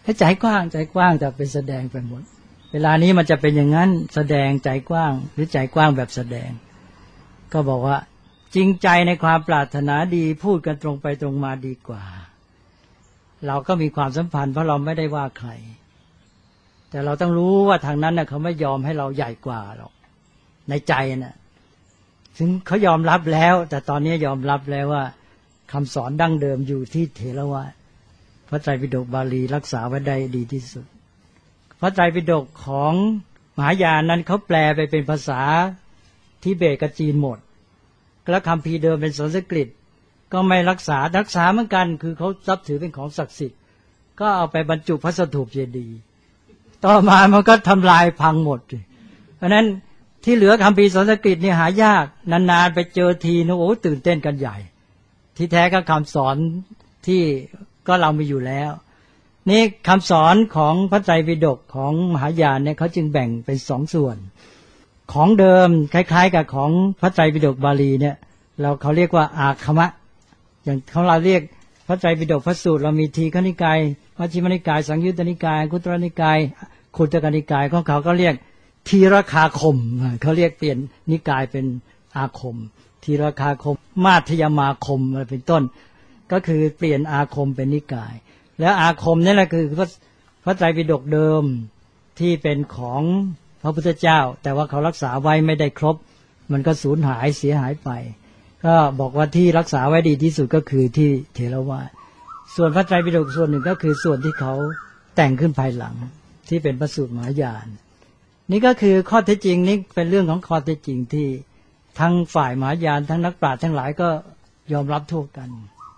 ให้ใจกว้างใจกว้างจะเป็นแสดงไปหมดเวลานี้มันจะเป็นอย่างนั้นแสดงใจกว้างหรือใจกว้างแบบแสดงก็บอกว่าจริงใจในความปรารถนาดีพูดกันตรงไปตรงมาดีกว่าเราก็มีความสัมพันธ์เพราะเราไม่ได้ว่าใครแต่เราต้องรู้ว่าทางนั้นน่ะเขาไม่ยอมให้เราใหญ่กว่าหรอกในใจน่ะถึงเขายอมรับแล้วแต่ตอนนี้ยอมรับแล้วว่าคำสอนดั้งเดิมอยู่ที่เถรวาทพระไตรปิฎกบาลีรักษาไว้ได้ดีที่สุดพระไตรปิฎกของมหายานนั้นเขาแปลไปเป็นภาษาทิเบตกับจีนหมดแล้วคัมภีร์เดิมเป็นสันสกฤตก็ไม่รักษารักษาเหมือนกันคือเขานับถือเป็นของศักดิ์สิทธิ์ก็เอาไปบรรจุพระสถูปเจดีย์ต่อมามันก็ทำลายพังหมดเพราะนั้นที่เหลือคัมภีร์สันสกฤตนี่หายากนานๆไปเจอทีนะโอ้ตื่นเต้นกันใหญ่ที่แท้ก็คำสอนที่ก็เรามีอยู่แล้วนี่คำสอนของพระไตรปิฎกของมหายานเนี่ยเขาจึงแบ่งเป็นสองส่วนของเดิมคล้ายๆกับของพระไตรปิฎกบาลีเนี่ยเราเขาเรียกว่าอาคมะอย่างของเราเรียกพระไตรปิฎกพระสูตรเรามีทีฆนิกายมัชฌิมนิกายสังยุตตนิกายกุตตรนิกายขุตตนิกายของเขาก็เรียกทีรคาคมเขาเรียกเปลี่ยนนิกายเป็นอาคมทีรคาคมมาทยมาคมอะไรเป็นต้นก็คือเปลี่ยนอาคมเป็นนิกายแล้วอาคมนี่แหละคือพระพระไตรปิฎกเดิมที่เป็นของพระพุทธเจ้าแต่ว่าเขารักษาไว้ไม่ได้ครบมันก็สูญหายเสียหายไปก็บอกว่าที่รักษาไว้ดีที่สุดก็คือที่เถรวาทส่วนพระไตรปิฎกส่วนหนึ่งก็คือส่วนที่เขาแต่งขึ้นภายหลังที่เป็นพระสูตรมหายานนี่ก็คือข้อเท็จจริงนี่เป็นเรื่องของข้อเท็จจริงที่ทั้งฝ่ายมหายานทั้งนักปราชญ์ทั้งหลายก็ยอมรับทั่วกัน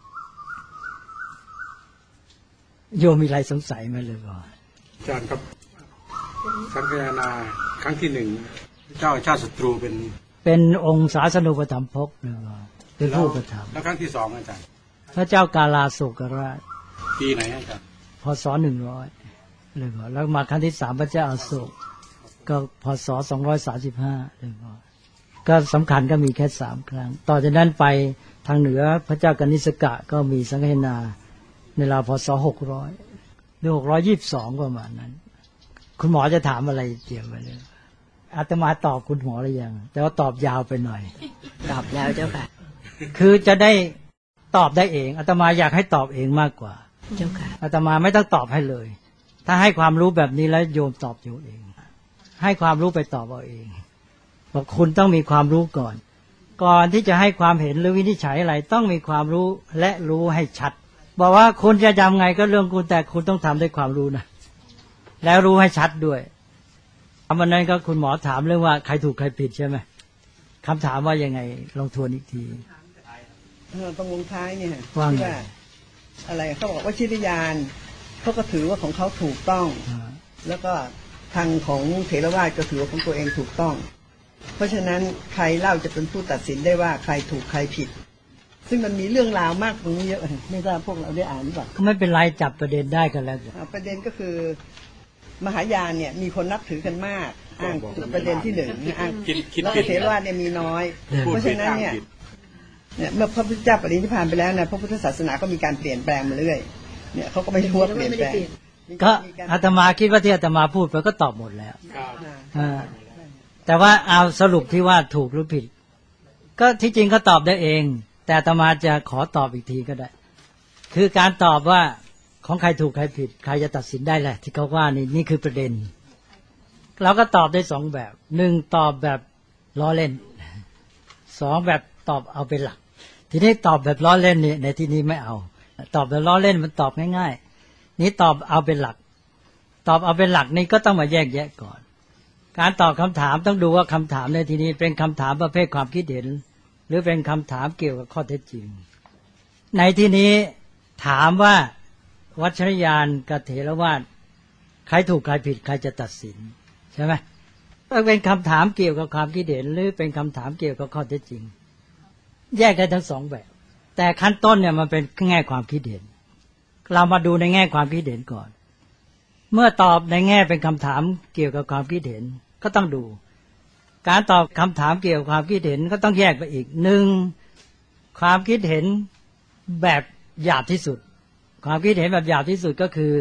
โยมมีอะไรสงสัยไหมเลยบ่อาจารย์ครับสังฆนา ครั้งที่หนึ่งเจ้าชาติศัตรูเป็นเป็นองค์ศาสนูปถัมภกเลยบ่เป็นผู้ประทับแล้วครั้งที่สองอาจารย์พระเจ้ากาลาโศกราชปีไหนอาจารย์พศหนึ่งร้อยเลยบ่แล้วมาครั้งที่สามพระเจ้าอโศกก็พศสองร้อยสามสิบห้าเลยบ่ก็สำคัญก็มีแค่สามครั้งต่อจากนั้นไปทางเหนือพระเจ้ากนิสกะก็มีสังฆนาในราวพศหกร้อยหรือหกร้อยยี่สิบสองประมาณนั้นคุณหมอจะถามอะไรเกี่ยวกับเรื่องอาตมาตอบคุณหมอหรือยังแต่ว่าตอบยาวไปหน่อยตอบแล้วเจ้าค่ะคือจะได้ตอบได้เองอาตมาอยากให้ตอบเองมากกว่าเจ้าค่ะอาตมาไม่ต้องตอบให้เลยถ้าให้ความรู้แบบนี้แล้วโยมตอบอยู่เองให้ความรู้ไปตอบเอาเองบอกคุณต้องมีความรู้ก่อนก่อนที่จะให้ความเห็นหรือวินิจฉัยอะไรต้องมีความรู้และรู้ให้ชัดบอกว่าคุณจะจำไงก็เรื่องคุณแต่คุณต้องทำด้วยความรู้นะแล้วรู้ให้ชัดด้วยวันนั้นก็คุณหมอถามเรื่องว่าใครถูกใครผิดใช่ไหมคำถามว่ายังไงลองทวนอีกทีตรงลงท้ายเนี่ยว่าอะไรเขาบอกว่าชิตยานเขาก็ถือว่าของเขาถูกต้องแล้วก็ทางของเถรวาทก็ถือว่าของตัวเองถูกต้องเพราะฉะนั้นใครเล่าจะเป็นผู้ตัดสินได้ว่าใครถูกใครผิดซึ่งมันมีเรื่องราวมากตรงนี้เยอะไม่ทราบพวกเราได้อ่านหรือเปล่าไม่เป็นไรจับประเด็นได้กันแล้วประเด็นก็คือมหายานเนี่ยมีคนนับถือกันมากอ้างประเด็นที่หนึ่งอ้างแล้วเถรวาทเนี่ยมีน้อยเพราะฉะนั้นเนี่ยเนี่ยเมื่อพระพุทธเจ้าปรินิพพานไปแล้วนะพระพุทธศาสนาก็มีการเปลี่ยนแปลงมาเรื่อยเนี่ยเขาก็ไม่รู้ว่าเปลี่ยนแปลงก็อาตมาคิดว่าที่อาตมาพูดไปก็ตอบหมดแล้วแต่ว่าเอาสรุปที่ว่าถูกหรือผิดก็ที่จริงก็ตอบได้เองแต่อาตมาจะขอตอบอีกทีก็ได้คือการตอบว่าของใครถูกใครผิดใครจะตัดสินได้แหละที่เขาว่านี่นี่คือประเด็นเราก็ตอบได้สองแบบหนึ่งตอบแบบล้อเล่นสองแบบตอบเอาเป็นหลักทีนี้ตอบแบบล้อเล่นนี่ในที่นี้ไม่เอาตอบแบบล้อเล่นมันตอบง่ายๆนี่ตอบเอาเป็นหลักตอบเอาเป็นหลักนี่ก็ต้องมาแยกแยะก่อนการตอบคำถามต้องดูว่าคำถามในที่นี้เป็นคำถามประเภทความคิดเห็นหรือเป็นคำถามเกี่ยวกับข้อเท็จจริงในที่นี้ถามว่าวัชรยานกับเถรวาทใครถูกใครผิดใครจะตัดสินใช่ไหมถ้าเป็นคำถามเกี่ยวกับความคิดเห็นหรือเป็นคำถามเกี่ยวกับข้อเท็จจริงแยกได้ทั้งสองแบบแต่ขั้นต้นเนี่ยมันเป็นแง่ความคิดเห็นเรามาดูในแง่ความคิดเห็นก่อนเมื่อตอบในแง่เป็นคำถามเกี่ยวกับความคิดเห็นก็ต้องดูการตอบคำถามเกี่ยวกับความคิดเห็นก็ต้องแยกไปอีกหนึ่งความคิดเห็นแบบหยาบที่สุดความคิดเห็นแบบหยาบที่สุดก็คือ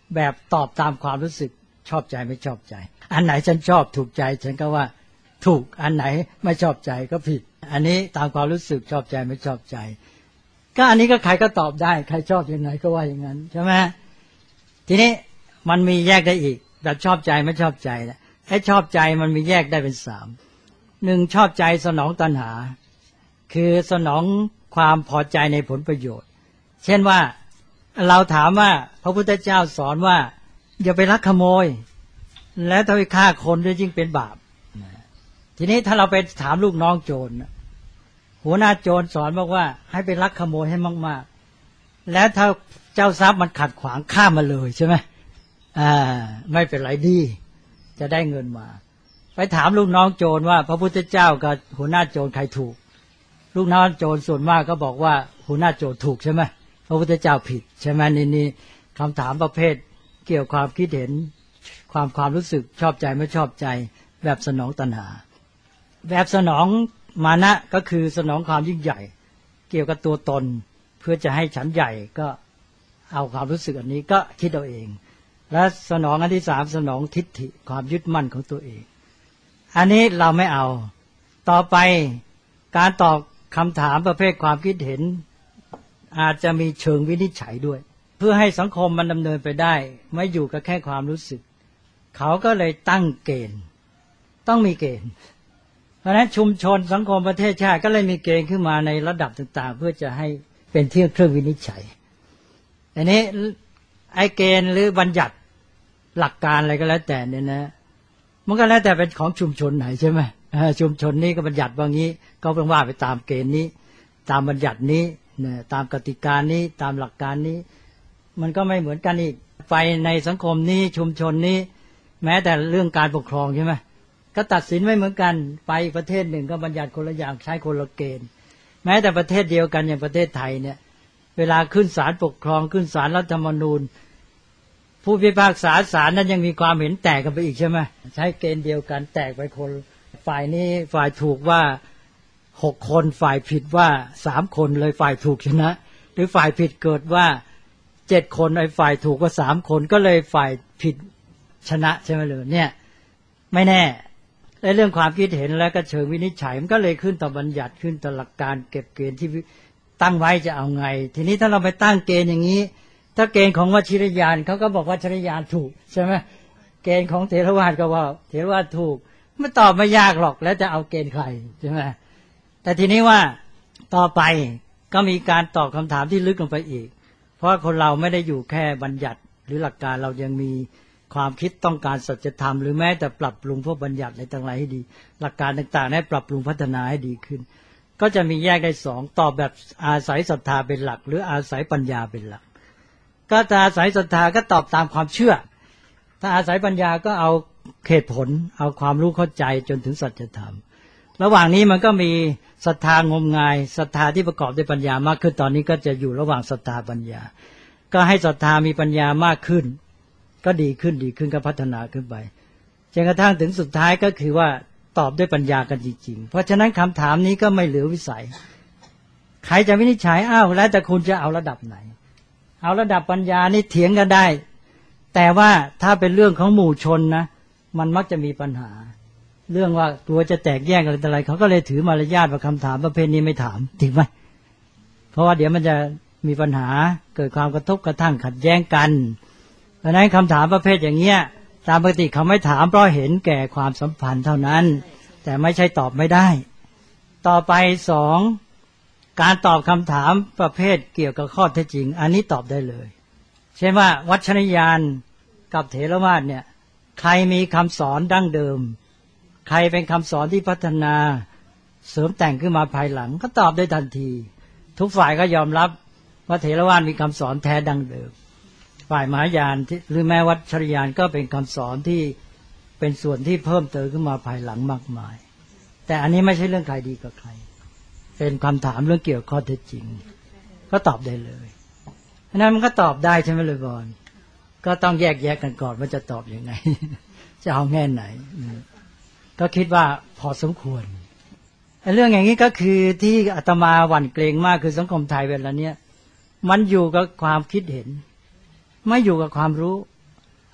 แบบตอบตามความรู้สึกชอบใจไม่ชอบใจอันไหนฉันชอบถูกใจฉันก็ว่าถูกอันไหนไม่ชอบใจก็ผิดอันนี้ตามความรู้สึกชอบใจไม่ชอบใจก็อันนี้ก็ใครก็ตอบได้ใครชอบยังไงก็ว่าอย่างนั้นใช่ไหมทีนี้มันมีแยกได้อีกแบบชอบใจไม่ชอบใจนะไอ้ชอบใจมันมีแยกได้เป็นสามหนึ่งชอบใจสนองตัณหาคือสนองความพอใจในผลประโยชน์เช่นว่าเราถามว่าพระพุทธเจ้าสอนว่าอย่าไปลักขโมยและถ้าไปฆ่าคนด้วยยิ่งเป็นบาปทีนี้ถ้าเราไปถามลูกน้องโจรหัวหน้าโจรสอนบอกว่าให้ไปลักขโมยให้มากๆและถ้าเจ้าทรัพย์มันขัดขวางฆ่ามาเลยใช่ไหมอ่าไม่เป็นไรดีจะได้เงินมาไปถามลูกน้องโจรว่าพระพุทธเจ้ากับหัวหน้าโจรใครถูกลูกน้องโจรส่วนมากก็บอกว่าหัวหน้าโจรถูกใช่ไหมพระพุทธเจ้าผิดใช่ไหมนี่นี่คำถามประเภทเกี่ยวความคิดเห็นความความรู้สึกชอบใจไม่ชอบใจแบบสนองตัณหาแบบสนองมานะก็คือสนองความยิ่งใหญ่เกี่ยวกับตัวตนเพื่อจะให้ฉันใหญ่ก็เอาความรู้สึกอันนี้ก็คิดเอาเองและสนองอันที่สามสนองทิฏฐิความยึดมั่นของตัวเองอันนี้เราไม่เอาต่อไปการตอบคำถามประเภทความคิดเห็นอาจจะมีเชิงวินิจฉัยด้วยเพื่อให้สังคมมันดำเนินไปได้ไม่อยู่กับแค่ความรู้สึกเขาก็เลยตั้งเกณฑ์ต้องมีเกณฑ์เพราะฉะนั้นชุมชนสังคมประเทศชาติก็เลยมีเกณฑ์ขึ้นมาในระดับต่างๆเพื่อจะให้เป็นที่เครื่องวินิจฉัยอันนี้ไอ้เกณฑ์หรือบัญญัติหลักการอะไรก็แล้วแต่เนี่ยนะมันก็แล้วแต่เป็นของชุมชนไหนใช่ไหมชุมชนนี้ก็บัญญัติว่างี้ก็ต้องว่าไปตามเกณฑ์นี้ตามบัญญัตินี้เนี่ยตามกติกานี้ตามหลักการนี้มันก็ไม่เหมือนกันอีกไปในสังคมนี้ชุมชนนี้แม้แต่เรื่องการปกครองใช่ไหมก็ตัดสินไม่เหมือนกันไปประเทศหนึ่งก็บัญญัติคนละอย่างใช้คนละเกณฑ์แม้แต่ประเทศเดียวกันอย่างประเทศไทยเนี่ยเวลาขึ้นศาลปกครองขึ้นศาลรัฐธรรมนูญผู้พิพากษาศาลนั้นยังมีความเห็นแตกกันไปอีกใช่ไหมใช้เกณฑ์เดียวกันแตกไปคนฝ่ายนี้ฝ่ายถูกว่าหกคนฝ่ายผิดว่าสามคนเลยฝ่ายถูกชนะหรือฝ่ายผิดเกิดว่าเจ็ดคนไอ้ฝ่ายถูกก็สามคนก็เลยฝ่ายผิดชนะใช่ไหมเลยเนี่ยไม่แน่ในเรื่องความคิดเห็นแล้วก็เชิงวินิจฉัยมันก็เลยขึ้นต่อบัญญัติขึ้นต่อหลักการเก็บเกณฑ์ที่ตั้งไว้จะเอาไงทีนี้ถ้าเราไปตั้งเกณฑ์อย่างนี้ถ้าเกณฑ์ของวชิรยานเขาก็บอกว่าวชิรยานถูกใช่ไหมเกณฑ์ของเถรวาทก็ว่าเถรวาทถูกไม่ตอบไม่ยากหรอกแล้วจะเอาเกณฑ์ใครใช่ไหมแต่ทีนี้ว่าต่อไปก็มีการตอบคำถามที่ลึกลงไปอีกเพราะคนเราไม่ได้อยู่แค่บัญญัติหรือหลักการเรายังมีความคิดต้องการสัจธรรมหรือแม้แต่ปรับปรุงพวกบัญญัติอะไรต่างๆให้ดีหลักการต่างๆให้ปรับปรุงพัฒนาให้ดีขึ้นก็จะมีแยกได้สองตอบแบบอาศัยศรัทธาเป็นหลักหรืออาศัยปัญญาเป็นหลักก็ถ้าอาศัยศรัทธาก็ตอบตามความเชื่อถ้าอาศัยปัญญาก็เอาเหตุผลเอาความรู้เข้าใจจนถึงสัจธรรมระหว่างนี้มันก็มีศรัทธางมงายศรัทธาที่ประกอบด้วยปัญญามากขึ้นตอนนี้ก็จะอยู่ระหว่างศรัทธาปัญญาก็ให้ศรัทธามีปัญญามากขึ้นก็ดีขึ้นดีขึ้นก็พัฒนาขึ้นไปจนกระทั่งถึงสุดท้ายก็คือว่าตอบด้วยปัญญากันจริงๆเพราะฉะนั้นคำถามนี้ก็ไม่เหลือวิสัยใครจะวินิจฉัยอ้าวแล้วแต่คุณจะเอาระดับไหนเอาระดับปัญญานี่เถียงกันได้แต่ว่าถ้าเป็นเรื่องของหมู่ชนนะมันมักจะมีปัญหาเรื่องว่ากลัวจะแตกแยกอะไรต่ออะไรเขาก็เลยถือมารยาทว่าคำถามประเภทนี้ไม่ถามจริงไหมเพราะว่าเดี๋ยวมันจะมีปัญหาเกิดความกระทบกระทั่งขัดแย้งกันเพราะนั้นคำถามประเภทอย่างเงี้ยตามปกติเขาไม่ถามเพราะเห็นแก่ความสัมพันธ์เท่านั้นแต่ไม่ใช่ตอบไม่ได้ต่อไปสองการตอบคำถามประเภทเกี่ยวกับข้อเท็จจริงอันนี้ตอบได้เลยเช่นว่าวัชรยานกับเถรวาทเนี่ยใครมีคำสอนดั้งเดิมใครเป็นคำสอนที่พัฒนาเสริมแต่งขึ้นมาภายหลังก็ตอบได้ทันทีทุกฝ่ายก็ยอมรับว่าเถรวาทมีคำสอนแท้ดั้งเดิมฝ่ายมหายานหรือแม้วัชรยานก็เป็นคำสอนที่เป็นส่วนที่เพิ่มเติมขึ้นมาภายหลังมากมายแต่อันนี้ไม่ใช่เรื่องใครดีกับใครเป็นคำถามเรื่องเกี่ยวกับข้อเท็จจริงก็ตอบได้เลยเพราะนั้นมันก็ตอบได้ใช่ไหมเลยบอลก็ต้องแยกแยะกันก่อนว่าจะตอบยังไง จะเอาแง่ไหนก็คิดว่าพอสมควรเรื่องอย่างนี้ก็คือที่อาตมาหวั่นเกรงมากคือสังคมไทยเวลาเนี้ยมันอยู่กับความคิดเห็นไม่อยู่กับความรู้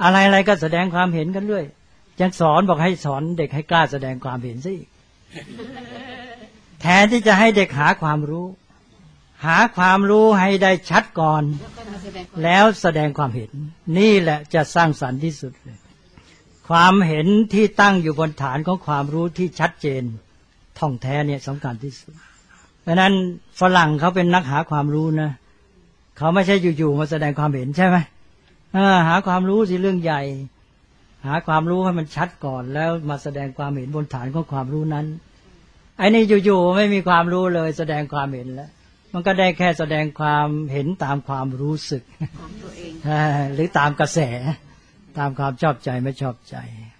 อะไรๆก็แสดงความเห็นกันเรื่อยยังสอนบอกให้สอนเด็กให้กล้าแสดงความเห็นสิแทนที่จะให้เด็กหาความรู้หาความรู้ให้ได้ชัดก่อนแล้วแสดงความเห็นนี่แหละจะสร้างสรรค์ที่สุดเลยความเห็นที่ตั้งอยู่บนฐานของความรู้ที่ชัดเจนท่องแท้เนี่ยสำคัญที่สุดเพราะนั้นฝรั่งเขาเป็นนักหาความรู้นะเขาไม่ใช่อยู่ๆมาแสดงความเห็นใช่ไหมหาความรู้สิเรื่องใหญ่หาความรู้ให้มันชัดก่อนแล้วมาแสดงความเห็นบนฐานของความรู้นั้นไอ้นี่อยู่ๆไม่มีความรู้เลยแสดงความเห็นแล้วมันก็ได้แค่แสดงความเห็นตามความรู้สึกของตัวเองหรือตามกระแสตามความชอบใจไม่ชอบใจ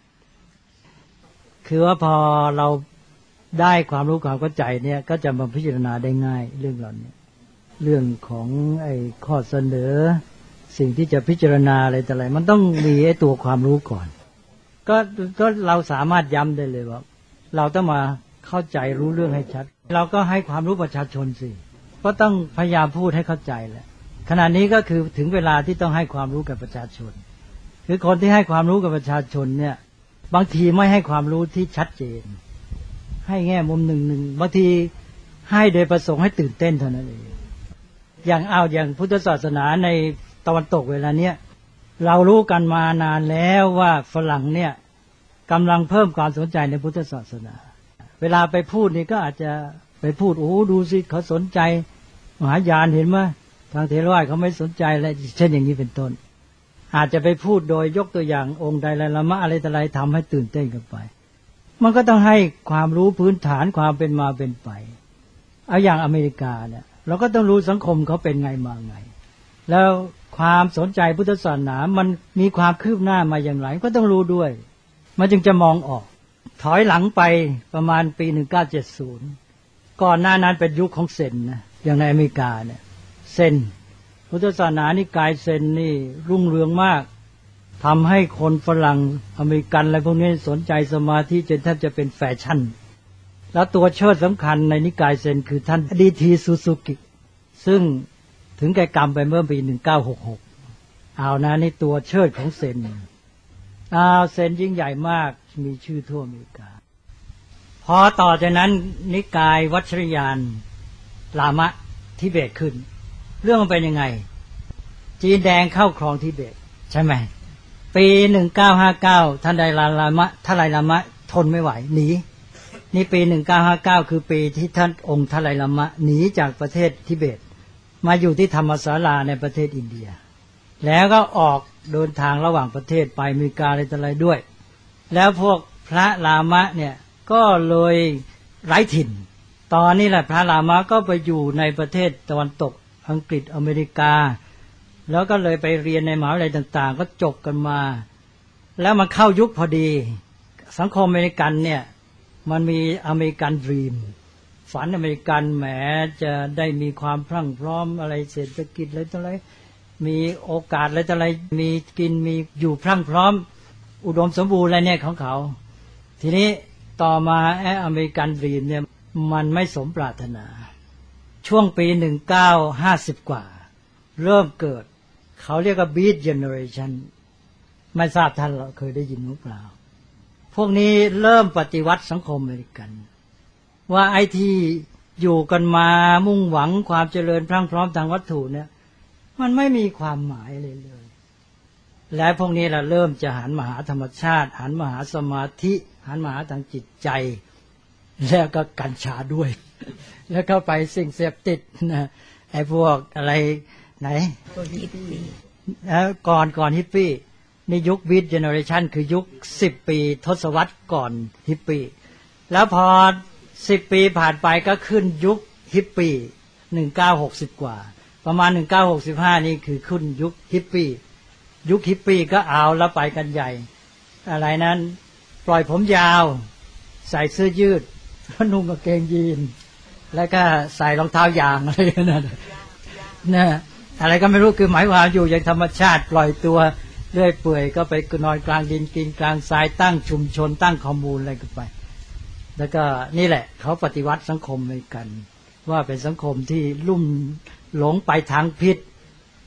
คือว่าพอเราได้ความรู้ความเข้าใจเนี่ยก็จะมาพิจารณาได้ง่ายเรื่องเหล่านี้เรื่องของไอ้ข้อเสนอสิ่งที่จะพิจารณาอะไรแต่อะไรมันต้องมีไอ้ตัวความรู้ก่อนก็ก็เราสามารถย้ำได้เลยว่าเราต้องมาเข้าใจรู้เรื่องให้ชัดเราก็ให้ความรู้ประชาชนสิก็ต้องพยายามพูดให้เข้าใจแหละขณะนี้ก็คือถึงเวลาที่ต้องให้ความรู้กับประชาชนคือคนที่ให้ความรู้กับประชาชนเนี่ยบางทีไม่ให้ความรู้ที่ชัดเจนให้แง่มุมหนึ่งหนึ่งบางทีให้โดยประสงค์ให้ตื่นเต้นเท่านั้นเองอย่างเอาอย่างพุทธศาสนาในตะวันตกเวลาเนี้ยเรารู้กันมานานแล้วว่าฝรั่งเนี่ยกำลังเพิ่มความสนใจในพุทธศาสนาเวลาไปพูดนี่ก็อาจจะไปพูดโอ้ดูสิเขาสนใจมหายานเห็นไหมทางเทรวาสเขาไม่สนใจอะไรเช่นอย่างนี้เป็นต้นอาจจะไปพูดโดยยกตัวอย่างองค์ไดไลลามะอะไรต่ออะไรทำให้ตื่นเต้นกันไปมันก็ต้องให้ความรู้พื้นฐานความเป็นมาเป็นไปเอาอย่างอเมริกาเนี่ยเราก็ต้องรู้สังคมเขาเป็นไงมาไงแล้วความสนใจพุทธศาสนามันมีความคืบหน้ามาอย่างไรก็ต้องรู้ด้วยมันจึงจะมองออกถอยหลังไปประมาณปีหนึ่งเก้าเจ็ดศูนย์ก่อนหน้านั้นเป็นยุคของเซนนะอย่างในอเมริกาเนี่ยเซนพุทธศาสนานิกายเซนนี่รุ่งเรืองมากทำให้คนฝรั่งอเมริกันอะไรพวกนี้สนใจสมาธิจนแทบจะเป็นแฟชั่นแล้วตัวเชิดสำคัญในนิกายเซนคือท่านดีทีซูซูกิซึ่งถึงแก่กรรมไปเมื่อปีหนึ่งเก้าหกหกเอานะนี่ตัวเชิดของเซนเอาเซนยิ่งใหญ่มากมีชื่อทั่วอเมริกาพอต่อจากนั้นนิกายวัชรยานลามะทิเบตขึ้นเรื่องมันเป็นยังไงจีนแดงเข้าครองทิเบตใช่ไหมปีหนึ่งเก้าห้าเก้าท่านไดไลลามะทไลลามะทนไม่ไหวหนีนี่ปีหนึ่งเก้าห้าเก้าคือปีที่ท่านองค์ทไลลามะหนีจากประเทศทิเบตมาอยู่ที่ธรรมศาลาในประเทศอินเดียแล้วก็ออกเดินทางระหว่างประเทศไปอเมริกาอะไรต่ออะไรด้วยแล้วพวกพระลามะเนี่ยก็เลยไร้ถิ่นตอนนี้แหละพระลามะก็ไปอยู่ในประเทศตะวันตกอังกฤษอเมริกาแล้วก็เลยไปเรียนในมหาวิทยาลัยต่างๆก็จบกันมาแล้วมันเข้ายุคพอดีสังคมอเมริกันเนี่ยมันมีอเมริกันดรีมฝันอเมริกันแหมจะได้มีความพรั่งพร้อมอะไรเศรษฐกิจอะไรต่ออะไรมีโอกาสอะไรต่ออะไรมีกินมีอยู่พรั่งพร้อมอุดมสมบูรณ์อะไรเนี่ยของเขาทีนี้ต่อมาไอ้อเมริกันดรีมเนี่ยมันไม่สมปรารถนาช่วงปีหนึ่งเก้าห้าสิบกว่าเริ่มเกิดเขาเรียกว่า Beat Generation ไม่ทราบท่านเคยได้ยินหรือเปล่าพวกนี้เริ่มปฏิวัติสังคมอเมริกันว่าไอ้ที่อยู่กันมามุ่งหวังความเจริญพรั่งพร้อมทางวัตถุเนี่ยมันไม่มีความหมายเลยเลยและพวกนี้เราเริ่มจะหันมาหาธรรมชาติหันมาหาสมาธิหันมาหาทางจิตใจแล้วก็กัญชาด้วยแล้วเข้าไปสิ่งเสพติดนะไอ้พวกอะไรไหนฮิปปี้ก่อนก่อนฮิปปี้ในยุคบีทเจเนอเรชันคือยุคสิบปีทศวรรษก่อนฮิปปี้แล้วพอสิบปีผ่านไปก็ขึ้นยุคฮิปปี้หนึ่งเก้าหกสิบกว่าประมาณหนึ่งเก้าหกสิบห้านี่คือขึ้นยุคฮิปปี้ยุคฮิปปี้ก็เอาแล้วไปกันใหญ่อะไรนั้นปล่อยผมยาวใส่เสื้อยืดนุ่งกางเกงยีนแล้วก็ใส่รองเท้ายางอะไรนั่นนะอะไรก็ไม่รู้คือหมายความอยู่อย่างธรรมชาติปล่อยตัวเรื่อยเปื่อยก็ไปนอนกลางดินกินกลางทรายตั้งชุมชนตั้งคอมมูนอะไรกันไปแล้วก็นี่แหละเขาปฏิวัติสังคมเหมือนกันว่าเป็นสังคมที่ลุ่มหลงไปทางพิษ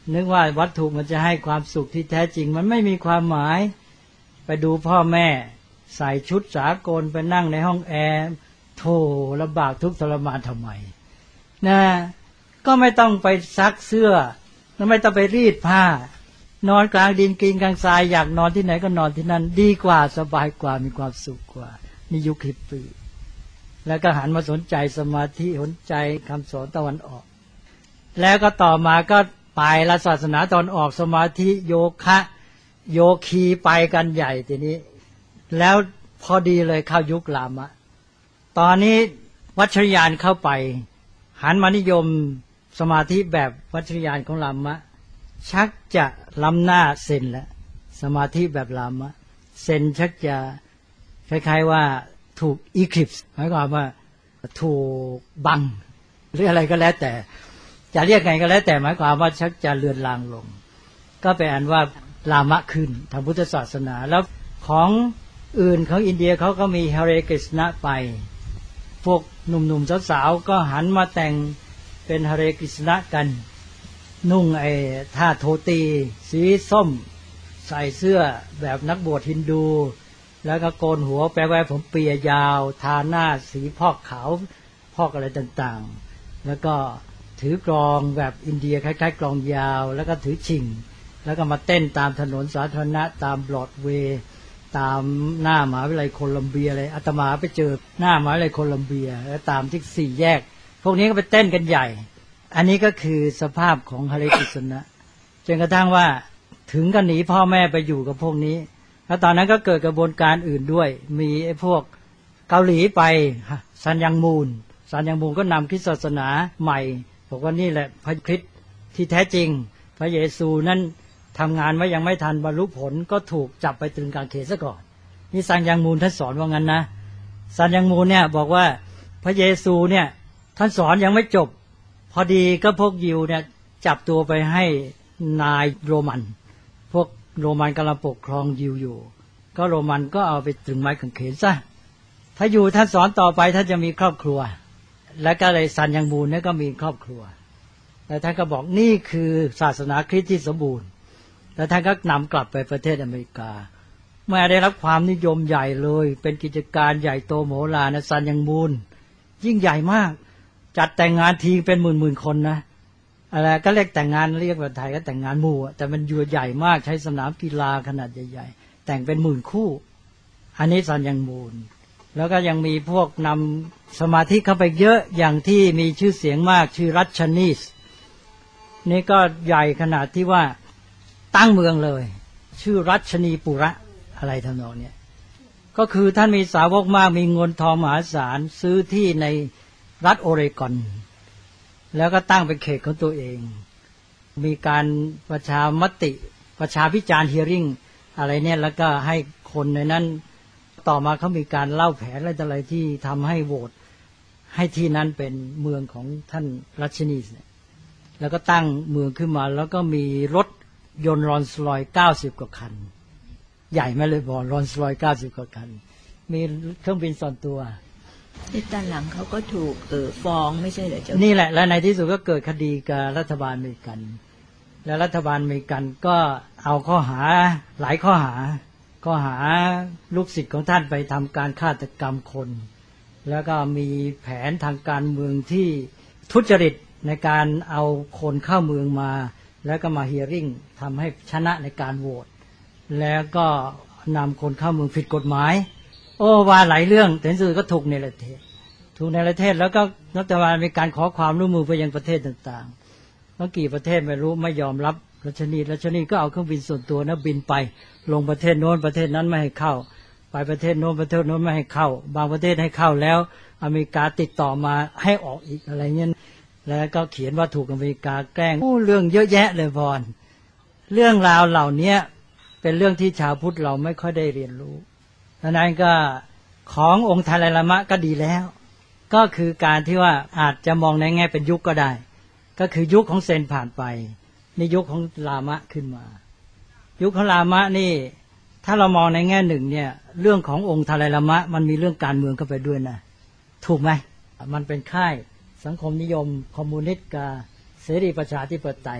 นึกว่าวัตถุมันจะให้ความสุขที่แท้จริงมันไม่มีความหมายไปดูพ่อแม่ใส่ชุดสากลไปนั่งในห้องแอร์โธ่ลำบากทุกข์ทรมานทำไมนะก็ไม่ต้องไปซักเสื้อแล้วไม่ต้องไปรีดผ้านอนกลางดินกินกลางทรายอยากนอนที่ไหนก็นอนที่นั่นดีกว่าสบายกว่ามีความสุขกว่านี่ยุคฮิปปี้แล้วก็หันมาสนใจสมาธิสนใจคำสอนตะวันออกแล้วก็ต่อมาก็ไปละศาสนาตะวันออกสมาธิโยคะโยคีไปกันใหญ่ทีนี้แล้วพอดีเลยเข้ายุคลามะตอนนี้วัชรยานเข้าไปหันมานิยมสมาธิแบบวัชรยานของลามะชักจะล้ำหน้าเซนแล้วสมาธิแบบลามะเซนชักจะคล้ายๆว่าถูกอีคลิปส์หมายความว่าถูกบังหรืออะไรก็แล้วแต่จะเรียกไงก็แล้วแต่หมายความว่าชักจะเลือนลางลงก็เป็นอันว่าลามะขึ้นทางพุทธศาสนาแล้วของอื่นของอินเดียเขาก็มีฮาเรกฤษณะไปพวกหนุ่มๆสาวๆก็หันมาแต่งเป็นฮาเรกฤษณะกันนุ่งไอ้ท่าโทตีสีส้มใส่เสื้อแบบนักบวชฮินดูแล้วก็โกนหัวแปะไว้ผมเปียยาวทาหน้าสีพอกขาวพอกอะไรต่างๆแล้วก็ถือกลองแบบอินเดียคล้ายๆกลองยาวแล้วก็ถือชิงแล้วก็มาเต้นตามถนนสาธารณะตามบรอดเวย์ตามหน้ามหาวิทยาลัยโคลัมเบียอะไรอาตมาไปเจอหน้ามหาวิทยาลัยโคลัมเบียแล้วตามที่สี่แยกพวกนี้ก็ไปเต้นกันใหญ่อันนี้ก็คือสภาพของฮาเรกฤษณะจนกระทั่งว่าถึงกันหนีพ่อแม่ไปอยู่กับพวกนี้แล้วตอนนั้นก็เกิดกระบวนการอื่นด้วยมีไอ้พวกเกาหลีไปซันยังมูนซันยังมูนก็นำคริสตศาสนาใหม่บอกว่านี่แหละพระคริสต์ที่แท้จริงพระเยซูนั้นทำงานไว้ยังไม่ทันบรรลุผลก็ถูกจับไปตรึงกางเขนซะก่อนนี่ซันยังมูนท่านสอนว่างั้นนะซันยังมูนเนี่ยบอกว่าพระเยซูเนี่ยท่านสอนยังไม่จบพอดีก็พวกยิวเนี่ยจับตัวไปให้นายโรมันพวกโรมันกำลังปกครองยิวอยู่ก็โรมันก็เอาไปตรึงไม้กางเขนซะถ้าอยู่ท่านสอนต่อไปท่านจะมีครอบครัวแล้วก็เลยซันยังมูนเนี่ยก็มีครอบครัวแต่ท่านก็บอกนี่คือศาสนาคริสต์ที่สมบูรณ์แล้วท่านก็นำกลับไปประเทศอเมริกาเมื่อได้รับความนิยมใหญ่เลยเป็นกิจการใหญ่โตมโหฬารนะซันยังมูนยิ่งใหญ่มากจัดแต่งงานทีเป็นหมื่นๆคนนะอะไรก็เรียกแต่งงานเรียกแบบไทยก็แต่งงานหมู่แต่มันอยู่ใหญ่มากใช้สนามกีฬาขนาดใหญ่ๆแต่งเป็นหมื่นคู่อันนี้ซันยังมูนแล้วก็ยังมีพวกนำสมาธิเข้าไปเยอะอย่างที่มีชื่อเสียงมากชื่อรัชนีสนี่ก็ใหญ่ขนาดที่ว่าตั้งเมืองเลยชื่อรัชนีปุระอะไรทำนองเนี้ยก็คือท่านมีสาวกมากมีเงินทองมหาศาลซื้อที่ในรัฐโอเรกอนแล้วก็ตั้งเป็นเขตของตัวเองมีการประชามติประชาพิจารณ์ hearing อะไรเนี่ยแล้วก็ให้คนในนั้นต่อมาเขามีการเล่าแผนอะไรต่ออะไรที่ทำให้โหวตให้ที่นั้นเป็นเมืองของท่านรัชนีเนี่ยแล้วก็ตั้งเมืองขึ้นมาแล้วก็มีรถยนต์รอลส์รอยซ์เก้าสิบกว่าคันใหญ่ไหมเลยบอกรอลส์รอยซ์เก้าสิบกว่าคันมีเครื่องบินส่วนตัวที่ตอนหลังเขาก็ถูกเอ่อฟ้องไม่ใช่เหรอเจ้านี่แหละและในที่สุดก็เกิดคดีกับรัฐบาลอเมริกันและรัฐบาลอเมริกันก็เอาข้อหาหลายข้อหาข้อหาลูกศิษย์ของท่านไปทำการฆาตกรรมคนแล้วก็มีแผนทางการเมืองที่ทุจริตในการเอาคนเข้าเมืองมาแล้วก็มาเฮียริ่งทำให้ชนะในการโหวตแล้วก็นำคนเข้าเมืองผิดกฎหมายโอ้ว่าหลายเรื่องแต่สุดก็ถูกในประเทศถูกในประเทศแล้วก็รัฐบาลมีการขอความร่วมมือไปยังประเทศต่างๆเมื่อกี่ประเทศไม่รู้ไม่ยอมรับรัชนีรัชนีก็เอาเครื่องบินส่วนตัวนะบินไปลงประเทศโน้นประเทศนั้นไม่ให้เข้าไปประเทศโน้นประเทศโน้นไม่ให้เข้าบางประเทศให้เข้าแล้วอเมริกาติดต่อมาให้ออกอีกอะไรเงี้ยแล้วก็เขียนว่าถูกอเมริกาแกล้งโอ้เรื่องเยอะแยะเลยพรเรื่องราวเหล่านี้เป็นเรื่องที่ชาวพุทธเราไม่ค่อยได้เรียนรู้ดังนั้นก็ขององค์ไทไลลามะก็ดีแล้วก็คือการที่ว่าอาจจะมองในแง่เป็นยุคก็ได้ก็คือยุคของเซนผ่านไปนี่ยุคของลามะขึ้นมายุคของลามะนี่ถ้าเรามองในแง่หนึ่งเนี่ยเรื่องขององค์ไทไลลามะมันมีเรื่องการเมืองเข้าไปด้วยนะถูกไหมมันเป็นค่ายสังคมนิยมคอมมิวนิสต์กับเสรีประชาธิปไตย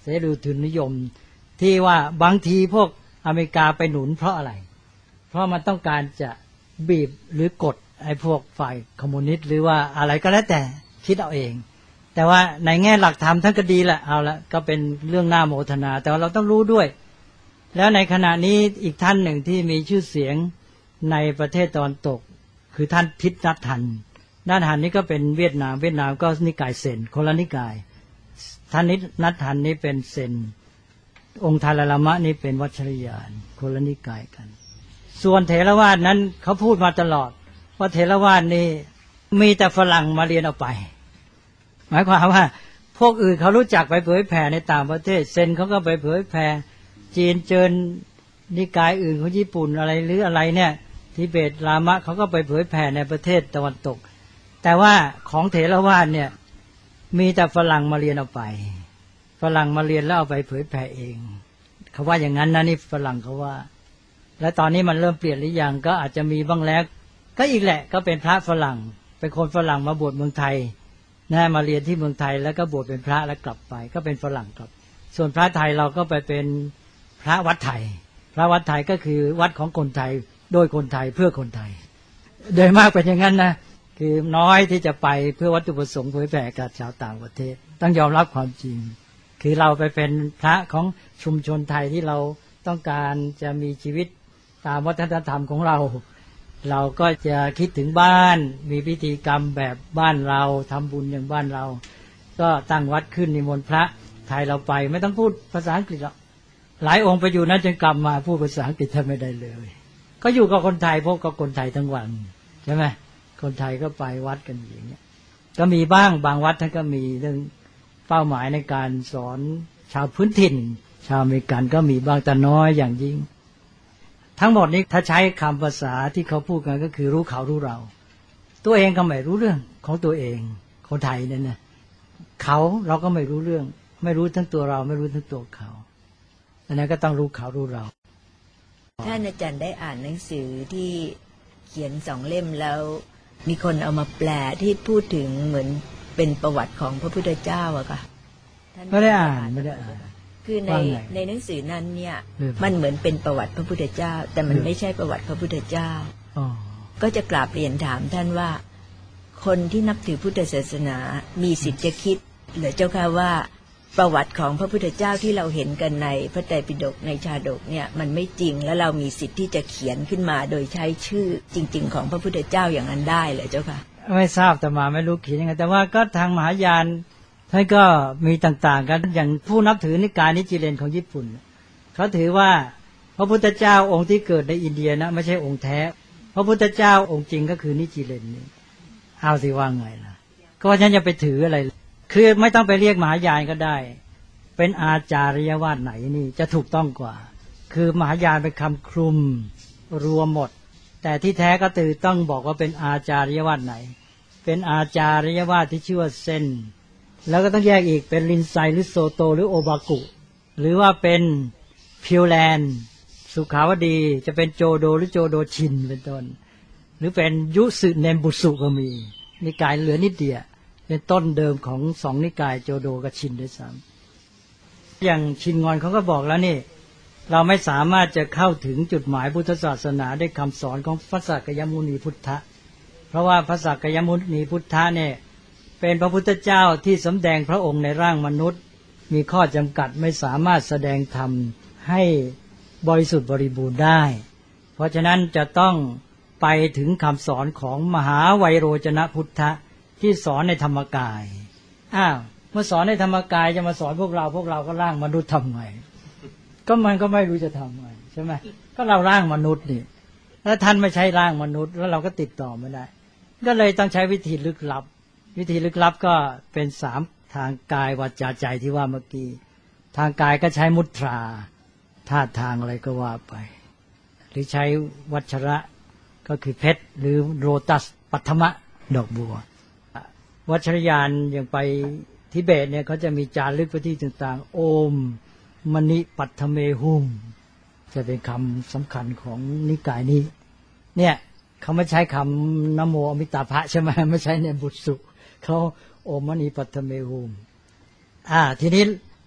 เสรีทุนนิยมที่ว่าบางทีพวกอเมริกาไปหนุนเพราะอะไรเพราะมันต้องการจะบีบหรือกดไอ้พวกฝ่ายคอมมิวนิสต์หรือว่าอะไรก็แล้วแต่คิดเอาเองแต่ว่าในแง่หลักธรรมท่านก็ดีแหละเอาละก็เป็นเรื่องน่าโมทนาแต่ว่าเราต้องรู้ด้วยแล้วในขณะนี้อีกท่านหนึ่งที่มีชื่อเสียงในประเทศตะวันตกคือท่านทิศนัทธันนัทธันนี่ก็เป็นเวียดนามเวียดนามก็นิกายเซนคนละนิกายท่านนินัทธันนี่เป็นเซนองค์ทาราลามะนี่เป็นวัชรยานคนละนิกายกันส่วนเถรวาทนั้นเขาพูดมาตลอดว่าเถรวาทนี่มีแต่ฝรั่งมาเรียนเอาไปหมายความว่าพวกอื่นเขารู้จักไปเผยแผ่ในต่างประเทศเซนเขาก็ไปเผยแผ่จีนเจิญนิกายอื่นของญี่ปุ่นอะไรหรืออะไรเนี่ยทิเบตลามะเขาก็ไปเผยแผ่ในประเทศตะวันตกแต่ว่าของเถรวาทเนี่ยมีแต่ฝรั่งมาเรียนเอาไปฝรั่งมาเรียนแล้วเอาไปเผยแผ่เองเขาว่าอย่างนั้นนะนี่ฝรั่งเขาว่าและตอนนี้มันเริ่มเปลี่ยนหรือยังก็อาจจะมีบ้างแล้วก็อีกแหละก็เป็นพระฝรั่งเป็นคนฝรั่งมาบวชเมืองไทยนะมาเรียนที่เมืองไทยแล้วก็บวชเป็นพระแล้วกลับไปก็เป็นฝรั่งกลับส่วนพระไทยเราก็ไปเป็นพระวัดไทยพระวัดไทยก็คือวัดของคนไทยโดยคนไทยเพื่อคนไทยโดยมากเป็นอย่างนั้นนะคือน้อยที่จะไปเพื่อวัตถุประสงค์เผยแผ่กับชาวต่างประเทศต้องยอมรับความจริงคือเราไปเป็นพระของชุมชนไทยที่เราต้องการจะมีชีวิตตามวัฒนธรรมของเราเราก็จะคิดถึงบ้านมีพิธีกรรมแบบบ้านเราทำบุญอย่างบ้านเราก็ตั้งวัดขึ้นนิมนต์พระไทยเราไปไม่ต้องพูดภาษาอังกฤษหรอกหลายองค์ไปอยู่นั้นจนกลับมาพูดภาษาอังกฤษแทบไม่ได้เลยก็อยู่กับคนไทยพบกับคนไทยทั้งวันใช่ไหมคนไทยก็ไปวัดกันอย่างเงี้ยก็มีบ้างบางวัดท่านก็มีเรื่องเป้าหมายในการสอนชาวพื้นถิ่นชาวอเมริกันก็มีบางแต่น้อยอย่างยิ่งทั้งหมดนี้ถ้าใช้คำภาษาที่เขาพูดกันก็คือรู้เขารู้เราตัวเองก็ไม่รู้เรื่องของตัวเองคนไทยเนี่ยนะเขาเราก็ไม่รู้เรื่องไม่รู้ทั้งตัวเราไม่รู้ทั้งตัวเขาอันนั้นก็ต้องรู้เขารู้เราท่านอาจารย์ได้อ่านหนังสือที่เขียนสองเล่มแล้วมีคนเอามาแปลที่พูดถึงเหมือนเป็นประวัติของพระพุทธเจ้าอะค่ะไม่ได้อ่านไม่ได้อ่านคือในในหนังสือนั้นเนี่ยมันเหมือนเป็นประวัติพระพุทธเจ้าแต่มันไม่ใช่ประวัติพระพุทธเจ้าก็จะกราบเรียนถามท่านว่าคนที่นับถือพุทธศาสนามีสิทธิ์จะคิดหรือเจ้าค่ะว่าประวัติของพระพุทธเจ้าที่เราเห็นกันในพระไตรปิฎกในชาดกเนี่ยมันไม่จริงแล้วเรามีสิทธิ์ที่จะเขียนขึ้นมาโดยใช้ชื่อจริงๆของพระพุทธเจ้าอย่างนั้นได้เหรอเจ้าค่ะไม่ทราบแต่มาไม่รู้เขียนยังไงแต่ว่าก็ทางมหายานท่านก็มีต่างๆกันอย่างผู้นับถือนิกายนิจิเรนของญี่ปุ่นเขาถือว่าพระพุทธเจ้าองค์ที่เกิดในอินเดียนะไม่ใช่องค์แท้พระพุทธเจ้าองค์จริงก็คือนิจิเรนนี่เอาสิว่าไงล่ะก็ฉันจะไปถืออะไรคือไม่ต้องไปเรียกมหายานก็ได้เป็นอาจาริยวาทไหนนี่จะถูกต้องกว่าคือมหายานเป็นคำคลุมรวมหมดแต่ที่แท้ก็ตือต้องบอกว่าเป็นอาจาริยวาทไหนเป็นอาจาริยวาทที่ชื่อว่าเซนแล้วก็ต้องแยกอีกเป็นลินไซหรือโซโตหรือโอบากุหรือว่าเป็นพิวแลนสุขาวดีจะเป็นโจโดหรือโจโดชินเป็นต้นหรือเป็นยุสึเนมบุสุก็มีนิกายเหลือนิดเดียวเป็นต้นเดิมของสองนิกายโจโดกับชินด้วยซ้ำอย่างชินงอนเขาก็บอกแล้วนี่เราไม่สามารถจะเข้าถึงจุดหมายพุทธศาสนาด้วยคำสอนของพระสักกายมุนีพุทธะเพราะว่าพระสักกายมุนีพุทธะเนี่ยเป็นพระพุทธเจ้าที่สำแดงพระองค์ในร่างมนุษย์มีข้อจำกัดไม่สามารถแสดงธรรมให้บริสุทธิ์บริบูรณ์ได้เพราะฉะนั้นจะต้องไปถึงคำสอนของมหาไวโรจนะพุทธะที่สอนในธรรมกายอ้าวเมื่อสอนในธรรมกายจะมาสอนพวกเราพวกเราก็ร่างมนุษย์ทำไงก็มันก็ไม่รู้จะทำไงใช่ไหมก็เราร่างมนุษย์นี่แล้วท่านไม่ใช่ร่างมนุษย์แล้วเราก็ติดต่อไม่ได้ก็เลยต้องใช้วิธีลึกลับวิธีลึกลับก็เป็นสามทางกายวาจาใจที่ว่าเมื่อกี้ทางกายก็ใช้มุตราท่าทางอะไรก็ว่าไปหรือใช้วัชระก็คือเพชรหรือโรตัสปัทมะดอกบัววัชรยานอย่างไปทิเบตเนี่ยเขาจะมีจารึกไปที่ต่างๆโอมมณิปัทเมหุมจะเป็นคำสำคัญของนิกายนี้เนี่ยเขาไม่ใช้คำนโมอมิตาภะใช่ไหมไม่ใช่เนี่ยบุตรสุเขาโอมมณีปัทเมหุมอ่าทีนี้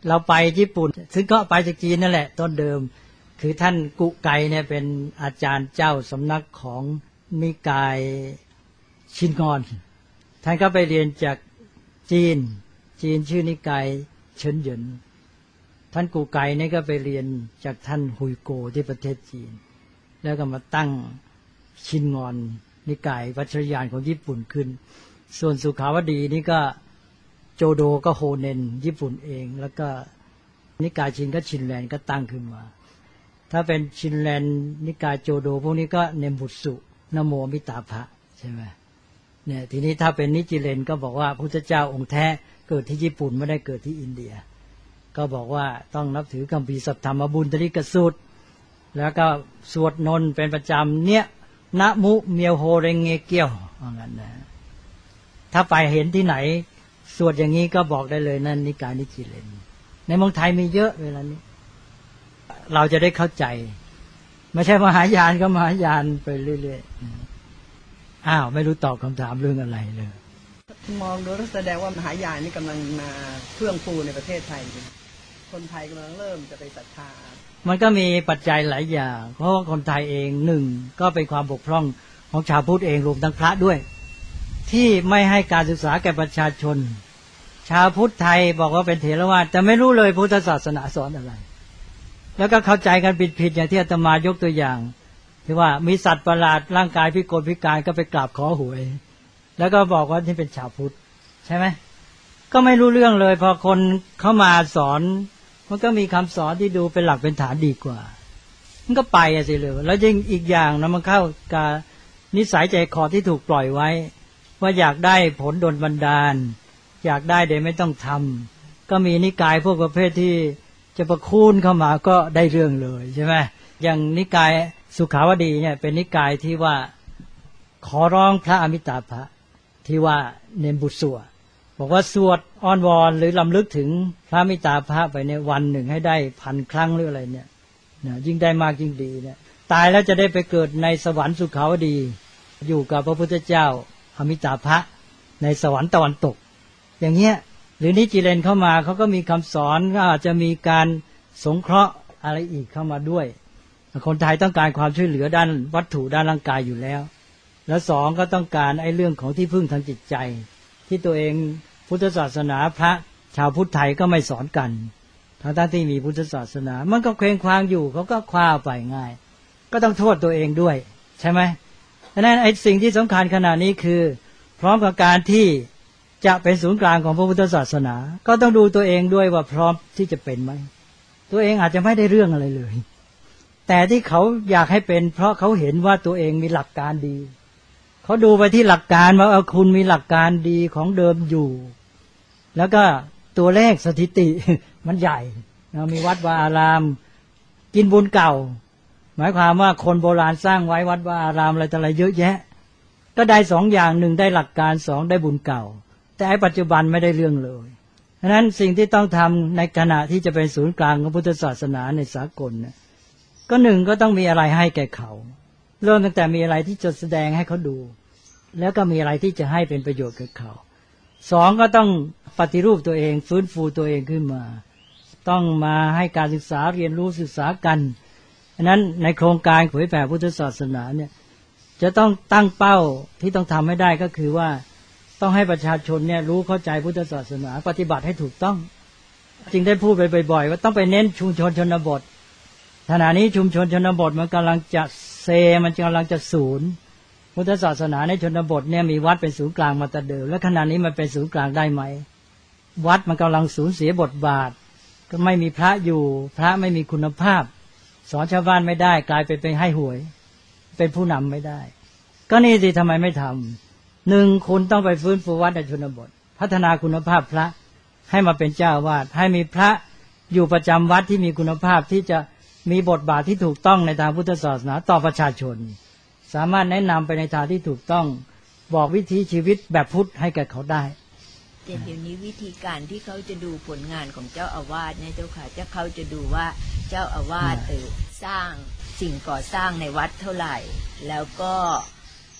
เราไปญี่ปุ่นซึ่งก็ไปจากจีนนั่นแหละต้นเดิมคือท่านกุไกเนี่ยเป็นอาจารย์เจ้าสำนักของนิกายชินงอนท่านก็ไปเรียนจากจีนจีนชื่อนิกายเฉินเหยินท่านกุไกเนี่ยก็ไปเรียนจากท่านฮุยโกที่ประเทศจีนแล้วก็มาตั้งชินงอนนิกายวัชรยานของญี่ปุ่นขึ้นส่วนสุขาวดีนี่ก็โจโดก็โฮเนนญี่ปุ่นเองแล้วก็นิกายชินก็ชินแลนด์ก็ตั้งขึ้นมาถ้าเป็นชินแลนด์นิกายโจโดพวกนี้ก็เนมบุตสุนโมมิตาภะใช่ไหมเนี่ยทีนี้ถ้าเป็นนิจิเลนก็บอกว่าพระพุทธเจ้าองค์แท้เกิดที่ญี่ปุ่นไม่ได้เกิดที่อินเดียก็บอกว่าต้องนับถือคัมภีร์สัทธรรมบุญตริกสูตรแล้วก็สวดนนท์เป็นประจำเนี่ยนะมุเมียวโฮเรงเงเกียวว่างั้นนะถ้าไปเห็นที่ไหนสวดอย่างนี้ก็บอกได้เลยนั่นนิกายนิจิเลนในเมืองไทยมีเยอะเวลานี้เราจะได้เข้าใจไม่ใช่มหายานก็มหายานไปเรื่อยๆอ้าวไม่รู้ตอบคำถามเรื่องอะไรเลยมองดูแล้วแสดงว่ามหายานนี่กำลังมาเฟื่องฟูในประเทศไทยคนไทยกำลังเริ่มจะไปศรัทธามันก็มีปัจจัยหลายอย่างเพราะว่าคนไทยเองหนึ่งก็เป็นความบกพร่องของชาวพุทธเองรวมทั้งพระด้วยที่ไม่ให้การศึกษาแก่ประชาชนชาวพุทธไทยบอกว่าเป็นเถรวาทแต่ไม่รู้เลยพุทธศาสนาสอนอะไรแล้วก็เข้าใจกันผิดๆอย่างที่อาตมายกตัวอย่างที่ว่ามีสัตว์ประหลาดร่างกายพิกลพิการก็ไปกราบขอหวยแล้วก็บอกว่าที่เป็นชาวพุทธใช่ไหมก็ไม่รู้เรื่องเลยพอคนเข้ามาสอนมันก็มีคำสอนที่ดูเป็นหลักเป็นฐานดีกว่ามันก็ไปอะสิเลยแล้วยิ่งอีกอย่างนะมันเข้ากับนิสัยใจคอที่ถูกปล่อยไว้ว่าอยากได้ผลดลบันดาลอยากได้โดยไม่ต้องทำก็มีนิกายพวกประเภทที่จะประคูณเข้ามาก็ได้เรื่องเลยใช่ไหมอย่างนิกายสุขาวดีเนี่ยเป็นนิกายที่ว่าขอร้องพระอมิตาภะที่ว่าเนมบุตสัวบอกว่าสวดอ้อนวอนหรือลำลึกถึงพระอมิตาภะไปในวันหนึ่งให้ได้พันครั้งหรืออะไรเนี่ยนะยิ่งได้มากยิ่งดีเนี่ยตายแล้วจะได้ไปเกิดในสวรรค์สุขาวดีอยู่กับพระพุทธเจ้าอมิตาภะในสวรรค์ตะวันตกอย่างเงี้ยหรือนิจิเลนเข้ามาเขาก็มีคำสอนก็อาจจะมีการสงเคราะห์อะไรอีกเข้ามาด้วยคนไทยต้องการความช่วยเหลือด้านวัตถุด้านร่างกายอยู่แล้วแล้วสองก็ต้องการไอ้เรื่องของที่พึ่งทางจิตใจที่ตัวเองพุทธศาสนาพระชาวพุทธไทยก็ไม่สอนกันทั้งที่มีพุทธศาสนามันก็เคว้งคว้างอยู่เขาก็คว้าไปง่ายก็ต้องโทษตัวเองด้วยใช่ไหมดังนั้นไอ้สิ่งที่สำคัญขณะนี้คือพร้อมกับการที่จะเป็นศูนย์กลางของพระพุทธศาสนาก็ต้องดูตัวเองด้วยว่าพร้อมที่จะเป็นไหมตัวเองอาจจะไม่ได้เรื่องอะไรเลยแต่ที่เขาอยากให้เป็นเพราะเขาเห็นว่าตัวเองมีหลักการดีเขาดูไปที่หลักการว่าเอาคุณมีหลักการดีของเดิมอยู่แล้วก็ตัวเลขสถิติมันใหญ่เรามีวัดวาอารามกินบุญเก่าหมายความว่าคนโบราณสร้างไว้วัดวาอารามอะไรต่ออะไรเยอะแยะก็ได้สองอย่างหนึ่งได้หลักการสองได้บุญเก่าแต่ไอ้ปัจจุบันไม่ได้เรื่องเลยฉะนั้นสิ่งที่ต้องทำในขณะที่จะเป็นศูนย์กลางของพุทธศาสนาในสากลเนี่ยก็หนึ่งก็ต้องมีอะไรให้แก่เขาเริ่มตั้งแต่มีอะไรที่จะแสดงให้เขาดูแล้วก็มีอะไรที่จะให้เป็นประโยชน์กับเขาสองก็ต้องปฏิรูปตัวเองฟื้นฟูตัวเองขึ้นมาต้องมาให้การศึกษาเรียนรู้ศึกษากันฉะนั้นในโครงการเผยแผ่พุทธศาสนาเนี่ยจะต้องตั้งเป้าที่ต้องทำให้ได้ก็คือว่าต้องให้ประชาชนเนี่ยรู้เข้าใจพุทธศาสนาปฏิบัติให้ถูกต้องจึงได้พูดไปบ่อยๆว่าต้องไปเน้นชุมชนชนบทขณะนี้ชุมชนชนบทมันกำลังจะเซมันกำลังจะสูญพุทธศาสนาในชนบทเนี่ยมีวัดเป็นศูนย์กลางมาแต่เดิมและขณะนี้มันเป็นศูนย์กลางได้ไหมวัดมันกำลังสูญเสียบทบาทก็ไม่มีพระอยู่พระไม่มีคุณภาพสอนชาวบ้านไม่ได้กลายเป็นไปให้หวยเป็นผู้นำไม่ได้ก็นี่สิทำไมไม่ทำหนึ่งคุณต้องไปฟื้นฟูวัดในชนบทพัฒนาคุณภาพพระให้มาเป็นเจ้าวาดให้มีพระอยู่ประจำวัดที่มีคุณภาพที่จะมีบทบาทที่ถูกต้องในทางพุทธศาสนาต่อประชาชนสามารถแนะนำไปในทางที่ถูกต้องบอกวิถีชีวิตแบบพุทธให้แก่เขาได้เดี๋ยวนี้วิธีการที่เขาจะดูผลงานของเจ้าอาวาสเนี่ยเจ้าค่ะจะเขาจะดูว่าเจ้าอาวาสเออสร้างสิ่งก่อสร้างในวัดเท่าไหร่แล้วก็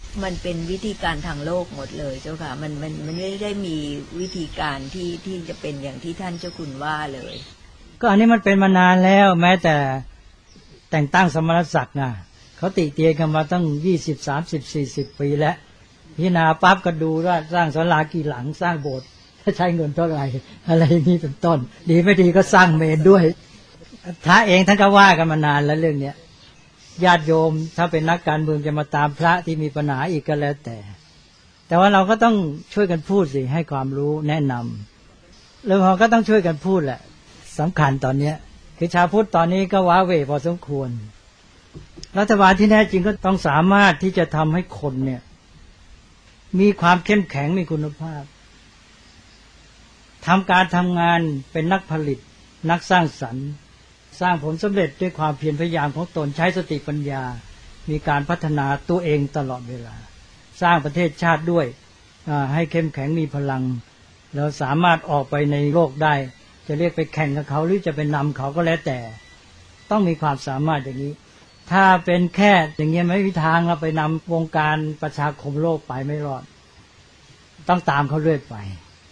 มันเป็นวิธีการทางโลกหมดเลยเจ้าค่ะมันมันมันไม่ได้มีวิธีการที่ที่จะเป็นอย่างที่ท่านเจ้าคุณว่าเลยก็อันนี้มันเป็นมานานแล้วแม้แต่แต่งตั้งสมณศักดิ์นะเขาติเตียนกันมาตั้งยี่สิบสามสิบสี่สิบปีแล้วพิจารณาปั๊บก็ดูว่าสร้างศาลากี่หลังสร้างโบสถ์ถ้าใช้เงินเท่าไหร่อะไรนี้เป็นต้นดีไม่ดีก็สร้างเมรุด้วยพระเองท่านก็ว่ากันมานานแล้วเรื่องเนี้ยญาติโยมถ้าเป็นนักการเมืองจะมาตามพระที่มีปัญหาอีกก็แล้วแต่แต่ว่าเราก็ต้องช่วยกันพูดสิให้ความรู้แนะนำเรื่องของก็ต้องช่วยกันพูดแหละสำคัญตอนนี้คือชาวพุทธตอนนี้ก็ว้าเหวพอสมควรรัฐบาลที่แน่จริงก็ต้องสามารถที่จะทำให้คนเนี่ยมีความเข้มแข็งมีคุณภาพทำการทำงานเป็นนักผลิตนักสร้างสรรค์สร้างผลสำเร็จด้วยความเพียรพยายามของตนใช้สติปัญญามีการพัฒนาตัวเองตลอดเวลาสร้างประเทศชาติด้วยให้เข้มแข็งมีพลังแล้วสามารถออกไปในโลกได้จะเรียกไปแข่งกับเขาหรือจะไปนำเขาก็แล้วแต่ต้องมีความสามารถอย่างนี้ถ้าเป็นแค่อย่างเงี้ยไม่มีทางเราไปนำวงการประชาคมโลกไปไม่รอดต้องตามเขาเรื่อยไป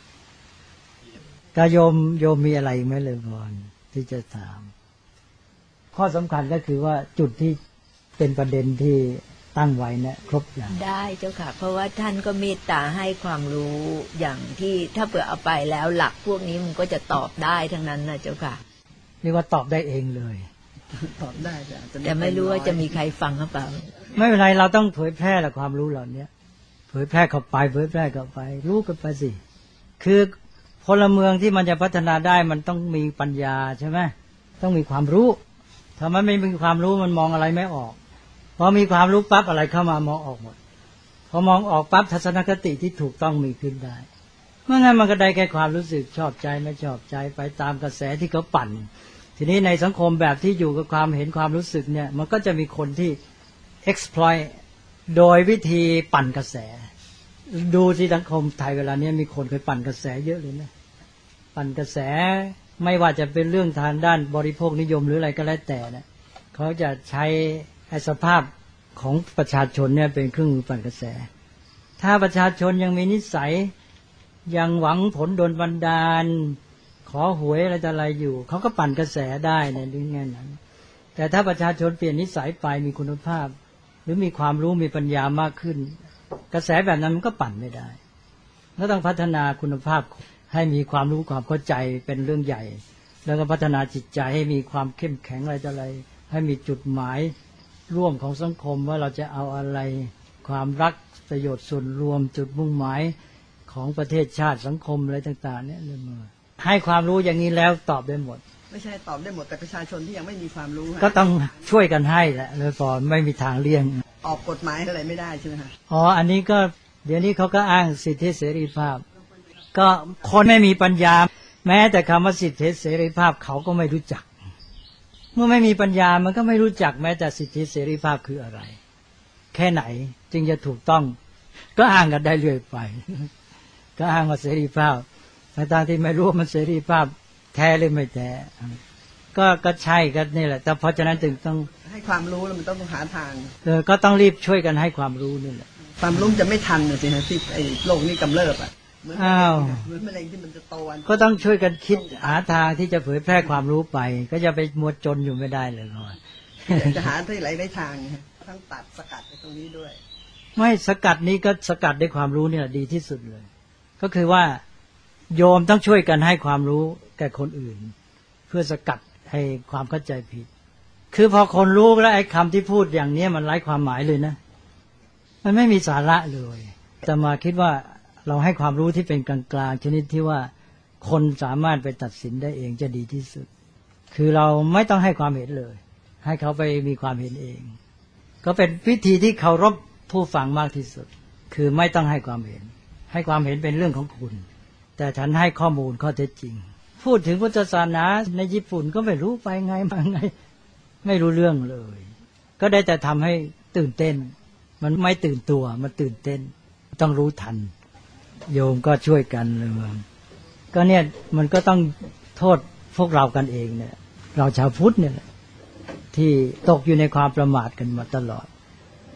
กโยมโยมมีอะไรไหมเลยพรที่จะถามข้อสำคัญก็คือว่าจุดที่เป็นประเด็นที่ตั้งไว้เนี่ยครบอย่างได้เจ้าค่ะเพราะว่าท่านก็เมตตาให้ความรู้อย่างที่ถ้าเผื่อเอาไปแล้วหลักพวกนี้มันก็จะตอบได้ทั้งนั้นนะเจ้าค่ะเรียกว่าตอบได้เองเลยตอบได้แต่ไม่รู้ว่าจะมีใครฟังหรือเปล่าไม่เป็นไรเราต้องเผยแพร่ละความรู้เหล่านี้เผยแพร่เข้าไปเผยแพร่เข้าไปรู้กันไปสิคือพลเมืองที่มันจะพัฒนาได้มันต้องมีปัญญาใช่ไหมต้องมีความรู้ถ้ามันไม่มีความรู้มันมองอะไรไม่ออกพอมีความรู้ปั๊บอะไรเข้ามามองออกหมดพอมองออกปั๊บทัศนคติที่ถูกต้องมีขึ้นได้เมื่องั้นมันก็ได้แค่ความรู้สึกชอบใจไม่ชอบใจไปตามกระแสที่เขาปั่นทีนี้ในสังคมแบบที่อยู่กับความเห็นความรู้สึกเนี่ยมันก็จะมีคนที่ exploit โดยวิธีปั่นกระแสดูที่สังคมไทยเวลานี้มีคนเคยปั่นกระแสเยอะเลยนะปั่นกระแสไม่ว่าจะเป็นเรื่องทางด้านบริโภคนิยมหรืออะไรก็แล้วแต่นะเขาจะใช้สภาพของประชาชนเนี่ยเป็นเครื่องมือปั่นกระแสถ้าประชาชนยังมีนิสัยยังหวังผลโดนบันดาลขอหวยอะไรต่ออะไรอยู่เขาก็ปั่นกระแสได้ในเรื่องนั้นแต่ถ้าประชาชนเปลี่ยนนิสัยไปมีคุณภาพหรือมีความรู้มีปัญญามากขึ้นกระแสแบบนั้นมันก็ปั่นไม่ได้ก็ต้องพัฒนาคุณภาพให้มีความรู้ความเข้าใจเป็นเรื่องใหญ่แล้วก็พัฒนาจิตใจให้มีความเข้มแข็งอะไรต่ออะไรให้มีจุดหมายร่วมของสังคมว่าเราจะเอาอะไรความรักประโยชน์ส่วนรวมจุดมุ่งหมายของประเทศชาติสังคมอะไรต่างๆเนี่ยเลยมาให้ความรู้อย่างนี้แล้วตอบได้หมดไม่ใช่ตอบได้หมดแต่ประชาชนที่ยังไม่มีความรู้ก็ต้องช่วยกันให้แหละเลยก่อนไม่มีทางเลี่ยงออกกฎหมายอะไรไม่ได้ใช่ไหมคะอ๋ออันนี้ก็เดี๋ยวนี้เขาก็อ้างสิทธิเสรีภาพก็คนไม่มีปัญญาแม้แต่คำว่าสิทธิเสรีภาพเขาก็ไม่รู้จักเมื่อไม่มีปัญญามันก็ไม่รู้จักแม้แต่สิทธิเสรีภาพคืออะไรแค่ไหนจึงจะถูกต้องก็อ้างกันได้เรื่อยไปก็อ้างว่าเสรีภาพต่างๆที่ไม่รู้ว่ามันเสรีภาพแท้หรือไม่แท้ก็ก็ใช่ก็นี่แหละแต่เพราะฉะนั้นจึงต้องให้ความรู้แล้วมันต้องหาทางเออก็ต้องรีบช่วยกันให้ความรู้นี่แหละความรู้จะไม่ทันสิฮะที่ไอ้โลกนี้กำเริบอ่ะอ้าวเหมือนมะเร็งที่มันจะโตก็ต้องช่วยกันคิดหาทางที่จะเผยแพร่ความรู้ไปก็จะไปมัวจนอยู่ไม่ได้เลยก่อนจะหาที่ไหนได้ทางทั้งตัดสกัดไปตรงนี้ด้วยไม่สกัดนี้ก็สกัดด้วยความรู้นี่แหละดีที่สุดเลยก็คือว่าโยมต้องช่วยกันให้ความรู้แก่คนอื่นเพื่อสกัดให้ความเข้าใจผิดคือพอคนรู้แล้วไอ้คำที่พูดอย่างนี้มันไร้ความหมายเลยนะมันไม่มีสาระเลยแต่มาคิดว่าเราให้ความรู้ที่เป็นกลางๆชนิดที่ว่าคนสามารถไปตัดสินได้เองจะดีที่สุดคือเราไม่ต้องให้ความเห็นเลยให้เขาไปมีความเห็นเองก็เป็นวิธีที่เคารพผู้ฟังมากที่สุดคือไม่ต้องให้ความเห็นให้ความเห็นเป็นเรื่องของคุณแต่ฉันให้ข้อมูลข้อเท็จจริงพูดถึงพุทธศาสนาในญี่ปุ่นก็ไม่รู้ไปไงมาไงไม่รู้เรื่องเลยก็ได้แต่ทำให้ตื่นเต้นมันไม่ตื่นตัวมันตื่นเต้นต้องรู้ทันโยมก็ช่วยกันเลยก็เนี่ยมันก็ต้องโทษพวกเรากันเองเนี่ยเราชาวพุทธเนี่ยที่ตกอยู่ในความประมาทกันมาตลอดเพ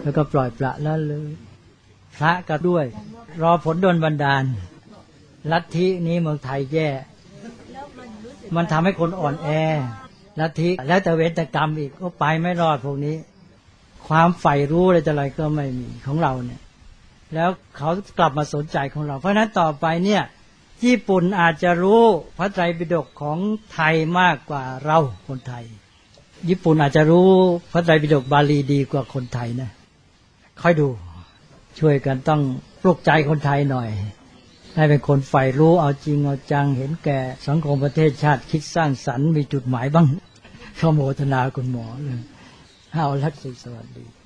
แล้วก็ปล่อยปละละเลยพระก็ด้วยรอผลดลบันดาลลัทธินี้เมืองไทยแย่มันทำให้คนอ่อนแอลัทธิแล้วแต่เวรแต่กรรมอีกก็ไปไม่รอดพวกนี้ความใฝ่รู้อะไรแต่อะไรก็ไม่มีของเราเนี่ยแล้วเขากลับมาสนใจของเราเพราะฉะนั้นต่อไปเนี่ยญี่ปุ่นอาจจะรู้พระไตรปิฎกของไทยมากกว่าเราคนไทยญี่ปุ่นอาจจะรู้พระไตรปิฎกบาลีดีกว่าคนไทยนะค่อยดูช่วยกันต้องปลุกใจคนไทยหน่อยให้เป็นคนใฝ่รู้เอาจริงเอาจังเห็นแก่สังคมประเทศชาติคิดสร้างสรรค์มีจุดหมายบ้างขอโมทนาคุณหมอเลยเอาลักษณ์สวัสดี